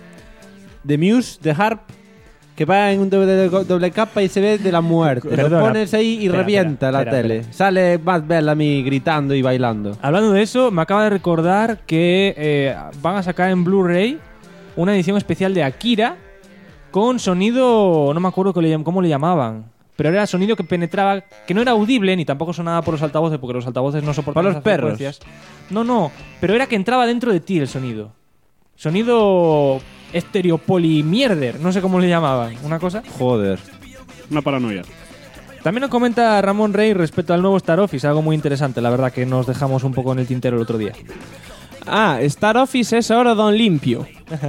de Muse, de Harp, que va en un DVD de doble capa y se ve de la muerte. Perdona, lo pones ahí y revienta la tele. Sale Matt Bellamy gritando y bailando. Hablando de eso, me acaba de recordar que van a sacar en Blu-ray una edición especial de Akira con sonido, no me acuerdo cómo le llamaban, pero era sonido que penetraba, que no era audible ni tampoco sonaba por los altavoces, porque los altavoces no soportan para los perros. Frecuencias. No, pero era que entraba dentro de ti el sonido. Sonido estereopolimierder, no sé cómo le llamaban, una cosa. Joder, una paranoia. También nos comenta Ramón Rey respecto al nuevo Star Office, algo muy interesante, la verdad que nos dejamos un poco en el tintero el otro día. Star Office es ahora Don Limpio.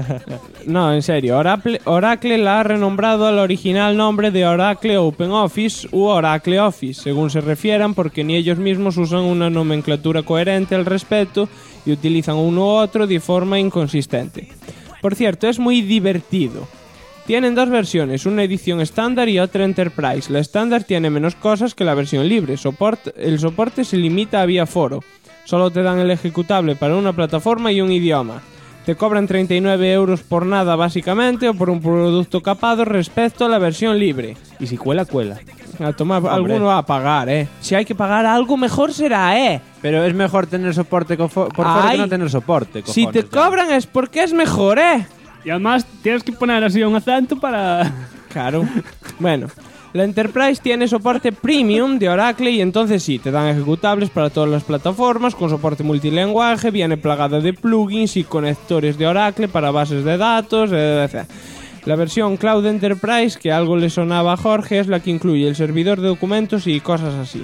No, en serio, Oracle la ha renombrado al original nombre de Oracle Open Office u Oracle Office, según se refieran, porque ni ellos mismos usan una nomenclatura coherente al respecto y utilizan uno u otro de forma inconsistente. Por cierto, es muy divertido. Tienen dos versiones, una edición estándar y otra Enterprise. La estándar tiene menos cosas que la versión libre. El soporte se limita a vía foro. Solo te dan el ejecutable para una plataforma y un idioma. Te cobran 39 euros por nada básicamente o por un producto capado respecto a la versión libre. Y si cuela. A tomar, alguno va a pagar, Si hay que pagar algo, mejor será, Pero es mejor tener soporte por fuera que no tener soporte, cojones, si te cobran es porque es mejor, Y además tienes que poner así un acento para... Claro. Bueno, la Enterprise tiene soporte premium de Oracle y entonces sí, te dan ejecutables para todas las plataformas con soporte multilenguaje, viene plagada de plugins y conectores de Oracle para bases de datos, etc. La versión Cloud Enterprise, que algo le sonaba a Jorge, es la que incluye el servidor de documentos y cosas así.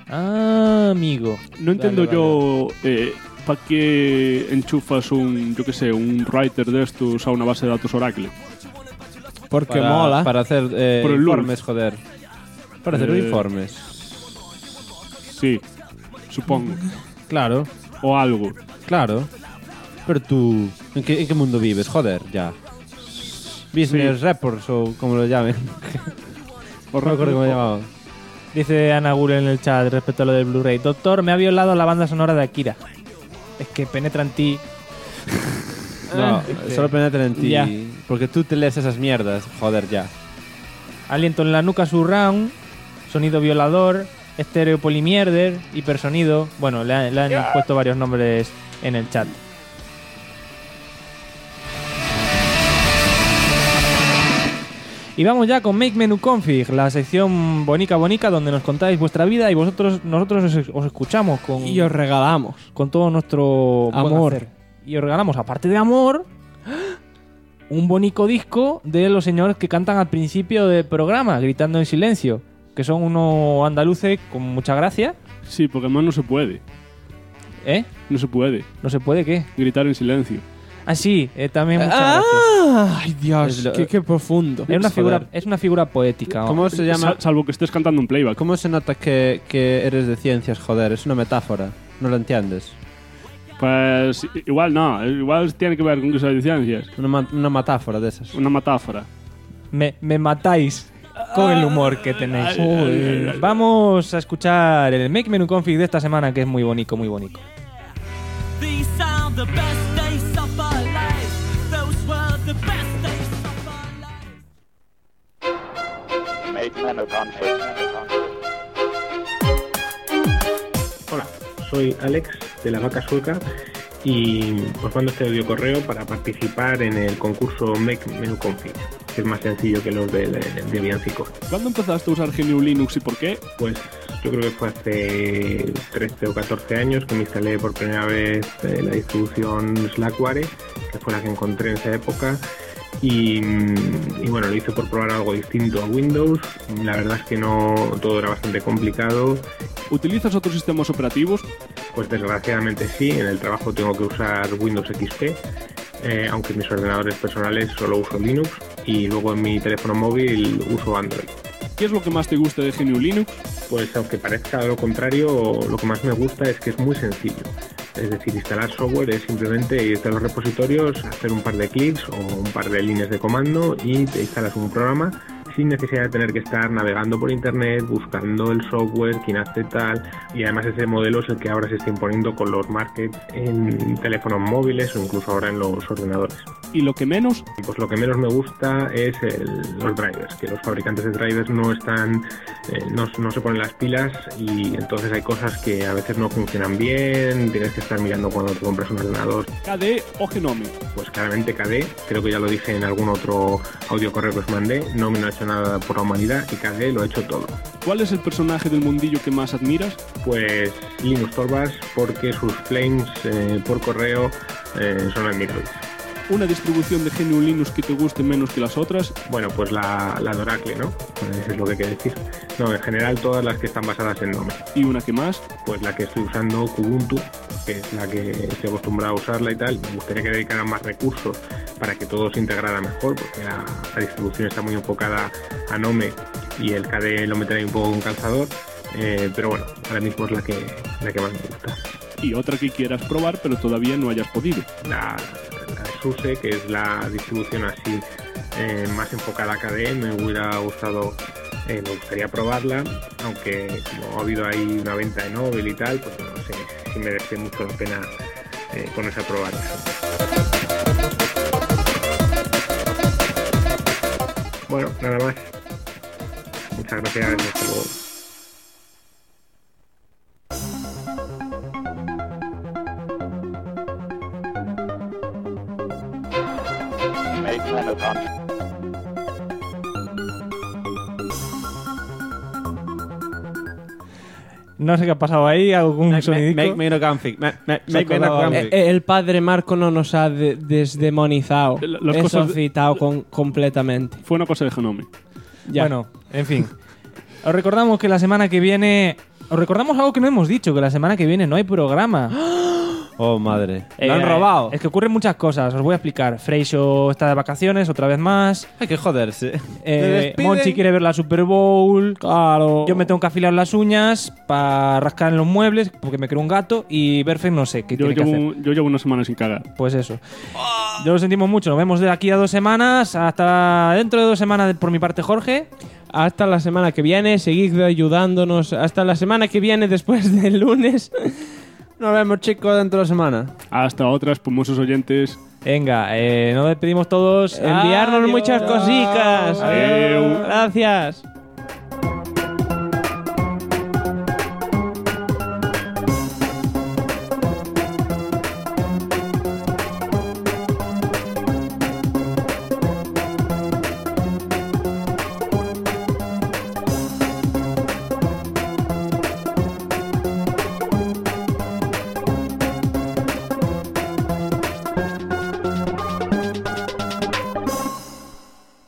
Ah, amigo. No entiendo yo para qué enchufas un writer de estos a una base de datos Oracle. Porque mola. Para hacer informes, joder. Para hacer informes. Sí, supongo. Claro. O algo. Claro. Pero tú, ¿en qué mundo vives? Joder, ya. Business Reports o como lo llamen. No me acuerdo cómo llamaba. Dice Ana Gure en el chat respecto a lo del Blu-ray. Doctor, me ha violado la banda sonora de Akira. Es que penetra en ti. No, solo penetra en ti. Ya. Porque tú te lees esas mierdas. Joder, ya. Aliento en la nuca surround. Sonido violador. Estéreo polimierder. Hipersonido. Bueno, le han puesto varios nombres en el chat. Y vamos ya con Make Menu Config, la sección bonica donde nos contáis vuestra vida y nosotros os escuchamos con, Y os regalamos. con todo nuestro buen Amor. hacer. Y os regalamos, aparte de amor, un bonico disco de los señores que cantan al principio del programa, gritando en silencio, que son unos andaluces con mucha gracia. Sí, porque además no se puede. ¿Eh? No se puede. ¿No se puede qué? Gritar en silencio. Ah, sí, también mucha gracia. ¡Ay, Dios! Es lo- Qué profundo. Es una figura poética. ¿Cómo se llama? Salvo que estés cantando en playback. ¿Cómo se nota que eres de ciencias? Joder, es una metáfora. No lo entiendes. Pues igual no. Igual tiene que ver con que soy de ciencias. Una metáfora de esas. Una metáfora. Me matáis con el humor que tenéis. Joder. Vamos a escuchar el Make Menu Config de esta semana, que es muy bonito, muy bonito. These are the best days of our lives. Those were the best days of our lives. Make Menu Config. Hola, soy Alex de La Vaca Sueca y os mando este audio correo para participar en el concurso Make Menu Config, que es más sencillo que los de Debian 5. ¿Cuándo empezaste a usar GNU Linux y por qué? Pues yo creo que fue hace 13 o 14 años que me instalé por primera vez la distribución Slackware, que fue la que encontré en esa época. Y bueno, lo hice por probar algo distinto a Windows. La verdad es que no, todo era bastante complicado. ¿Utilizas otros sistemas operativos? Pues desgraciadamente sí, en el trabajo tengo que usar Windows XP, aunque en mis ordenadores personales solo uso Linux y luego en mi teléfono móvil uso Android. ¿Qué es lo que más te gusta de GNU Linux? Pues aunque parezca lo contrario, lo que más me gusta es que es muy sencillo. Es decir, instalar software es simplemente irte a los repositorios, hacer un par de clics o un par de líneas de comando y te instalas un programa sin necesidad de tener que estar navegando por internet, buscando el software, quién hace tal. Y además ese modelo es el que ahora se está imponiendo con los markets en teléfonos móviles o incluso ahora en los ordenadores. ¿Y lo que menos? Pues lo que menos me gusta es los drivers, que los fabricantes de drivers no están, no se ponen las pilas y entonces hay cosas que a veces no funcionan bien, tienes que estar mirando cuando te compras un ordenador. ¿KDE o Gnome? Pues claramente KDE, creo que ya lo dije en algún otro audio correo que os mandé, no me ha hecho nada por la humanidad y KDE lo ha hecho todo. ¿Cuál es el personaje del mundillo que más admiras? Pues Linus Torvalds, porque sus claims por correo son admirables. ¿Una distribución de GNU Linux que te guste menos que las otras? Bueno, pues la de Oracle, ¿no? Eso es lo que hay que decir. No, en general todas las que están basadas en GNOME. ¿Y una que más? Pues la que estoy usando, Kubuntu, que es la que estoy acostumbrado a usarla y tal. Me gustaría que dedicaran más recursos para que todo se integrara mejor, porque la distribución está muy enfocada a GNOME y el KDE lo meterá un poco con calzador. Pero bueno, ahora mismo es la que más me gusta. ¿Y otra que quieras probar pero todavía no hayas podido? La SUSE, que es la distribución así más enfocada a KDE, me gustaría probarla, aunque como ha habido ahí una venta de Nobel y tal, pues no sé si merece mucho la pena ponerse a probarla. Bueno, nada más. Muchas gracias. Hasta luego. No sé qué ha pasado ahí, algún sonidico. Make Menu Config. El padre Marco no nos ha desdemonizado. Las Eso cosas ha citado completamente. Fue una cosa de Gnome. Ya. Bueno, en fin. Os recordamos que la semana que viene... Os recordamos algo que no hemos dicho, que la semana que viene no hay programa. Oh, madre. Lo han robado. Es que ocurren muchas cosas, os voy a explicar. Freixo está de vacaciones otra vez más. Hay que joderse. Monchi quiere ver la Super Bowl. Claro. Yo me tengo que afilar las uñas para rascar en los muebles porque me creo un gato. Y Berfect no sé qué tiene que hacer. Yo llevo una semana sin cagar. Pues eso. Yo lo sentimos mucho. Nos vemos de aquí a 2 semanas. Hasta dentro de 2 semanas por mi parte, Jorge. Hasta la semana que viene. Seguid ayudándonos. Hasta la semana que viene, después del lunes. Nos vemos, chicos, dentro de la semana. Hasta otras, pomosos oyentes. Venga, nos despedimos todos. Enviarnos muchas cositas. Adiós. Gracias.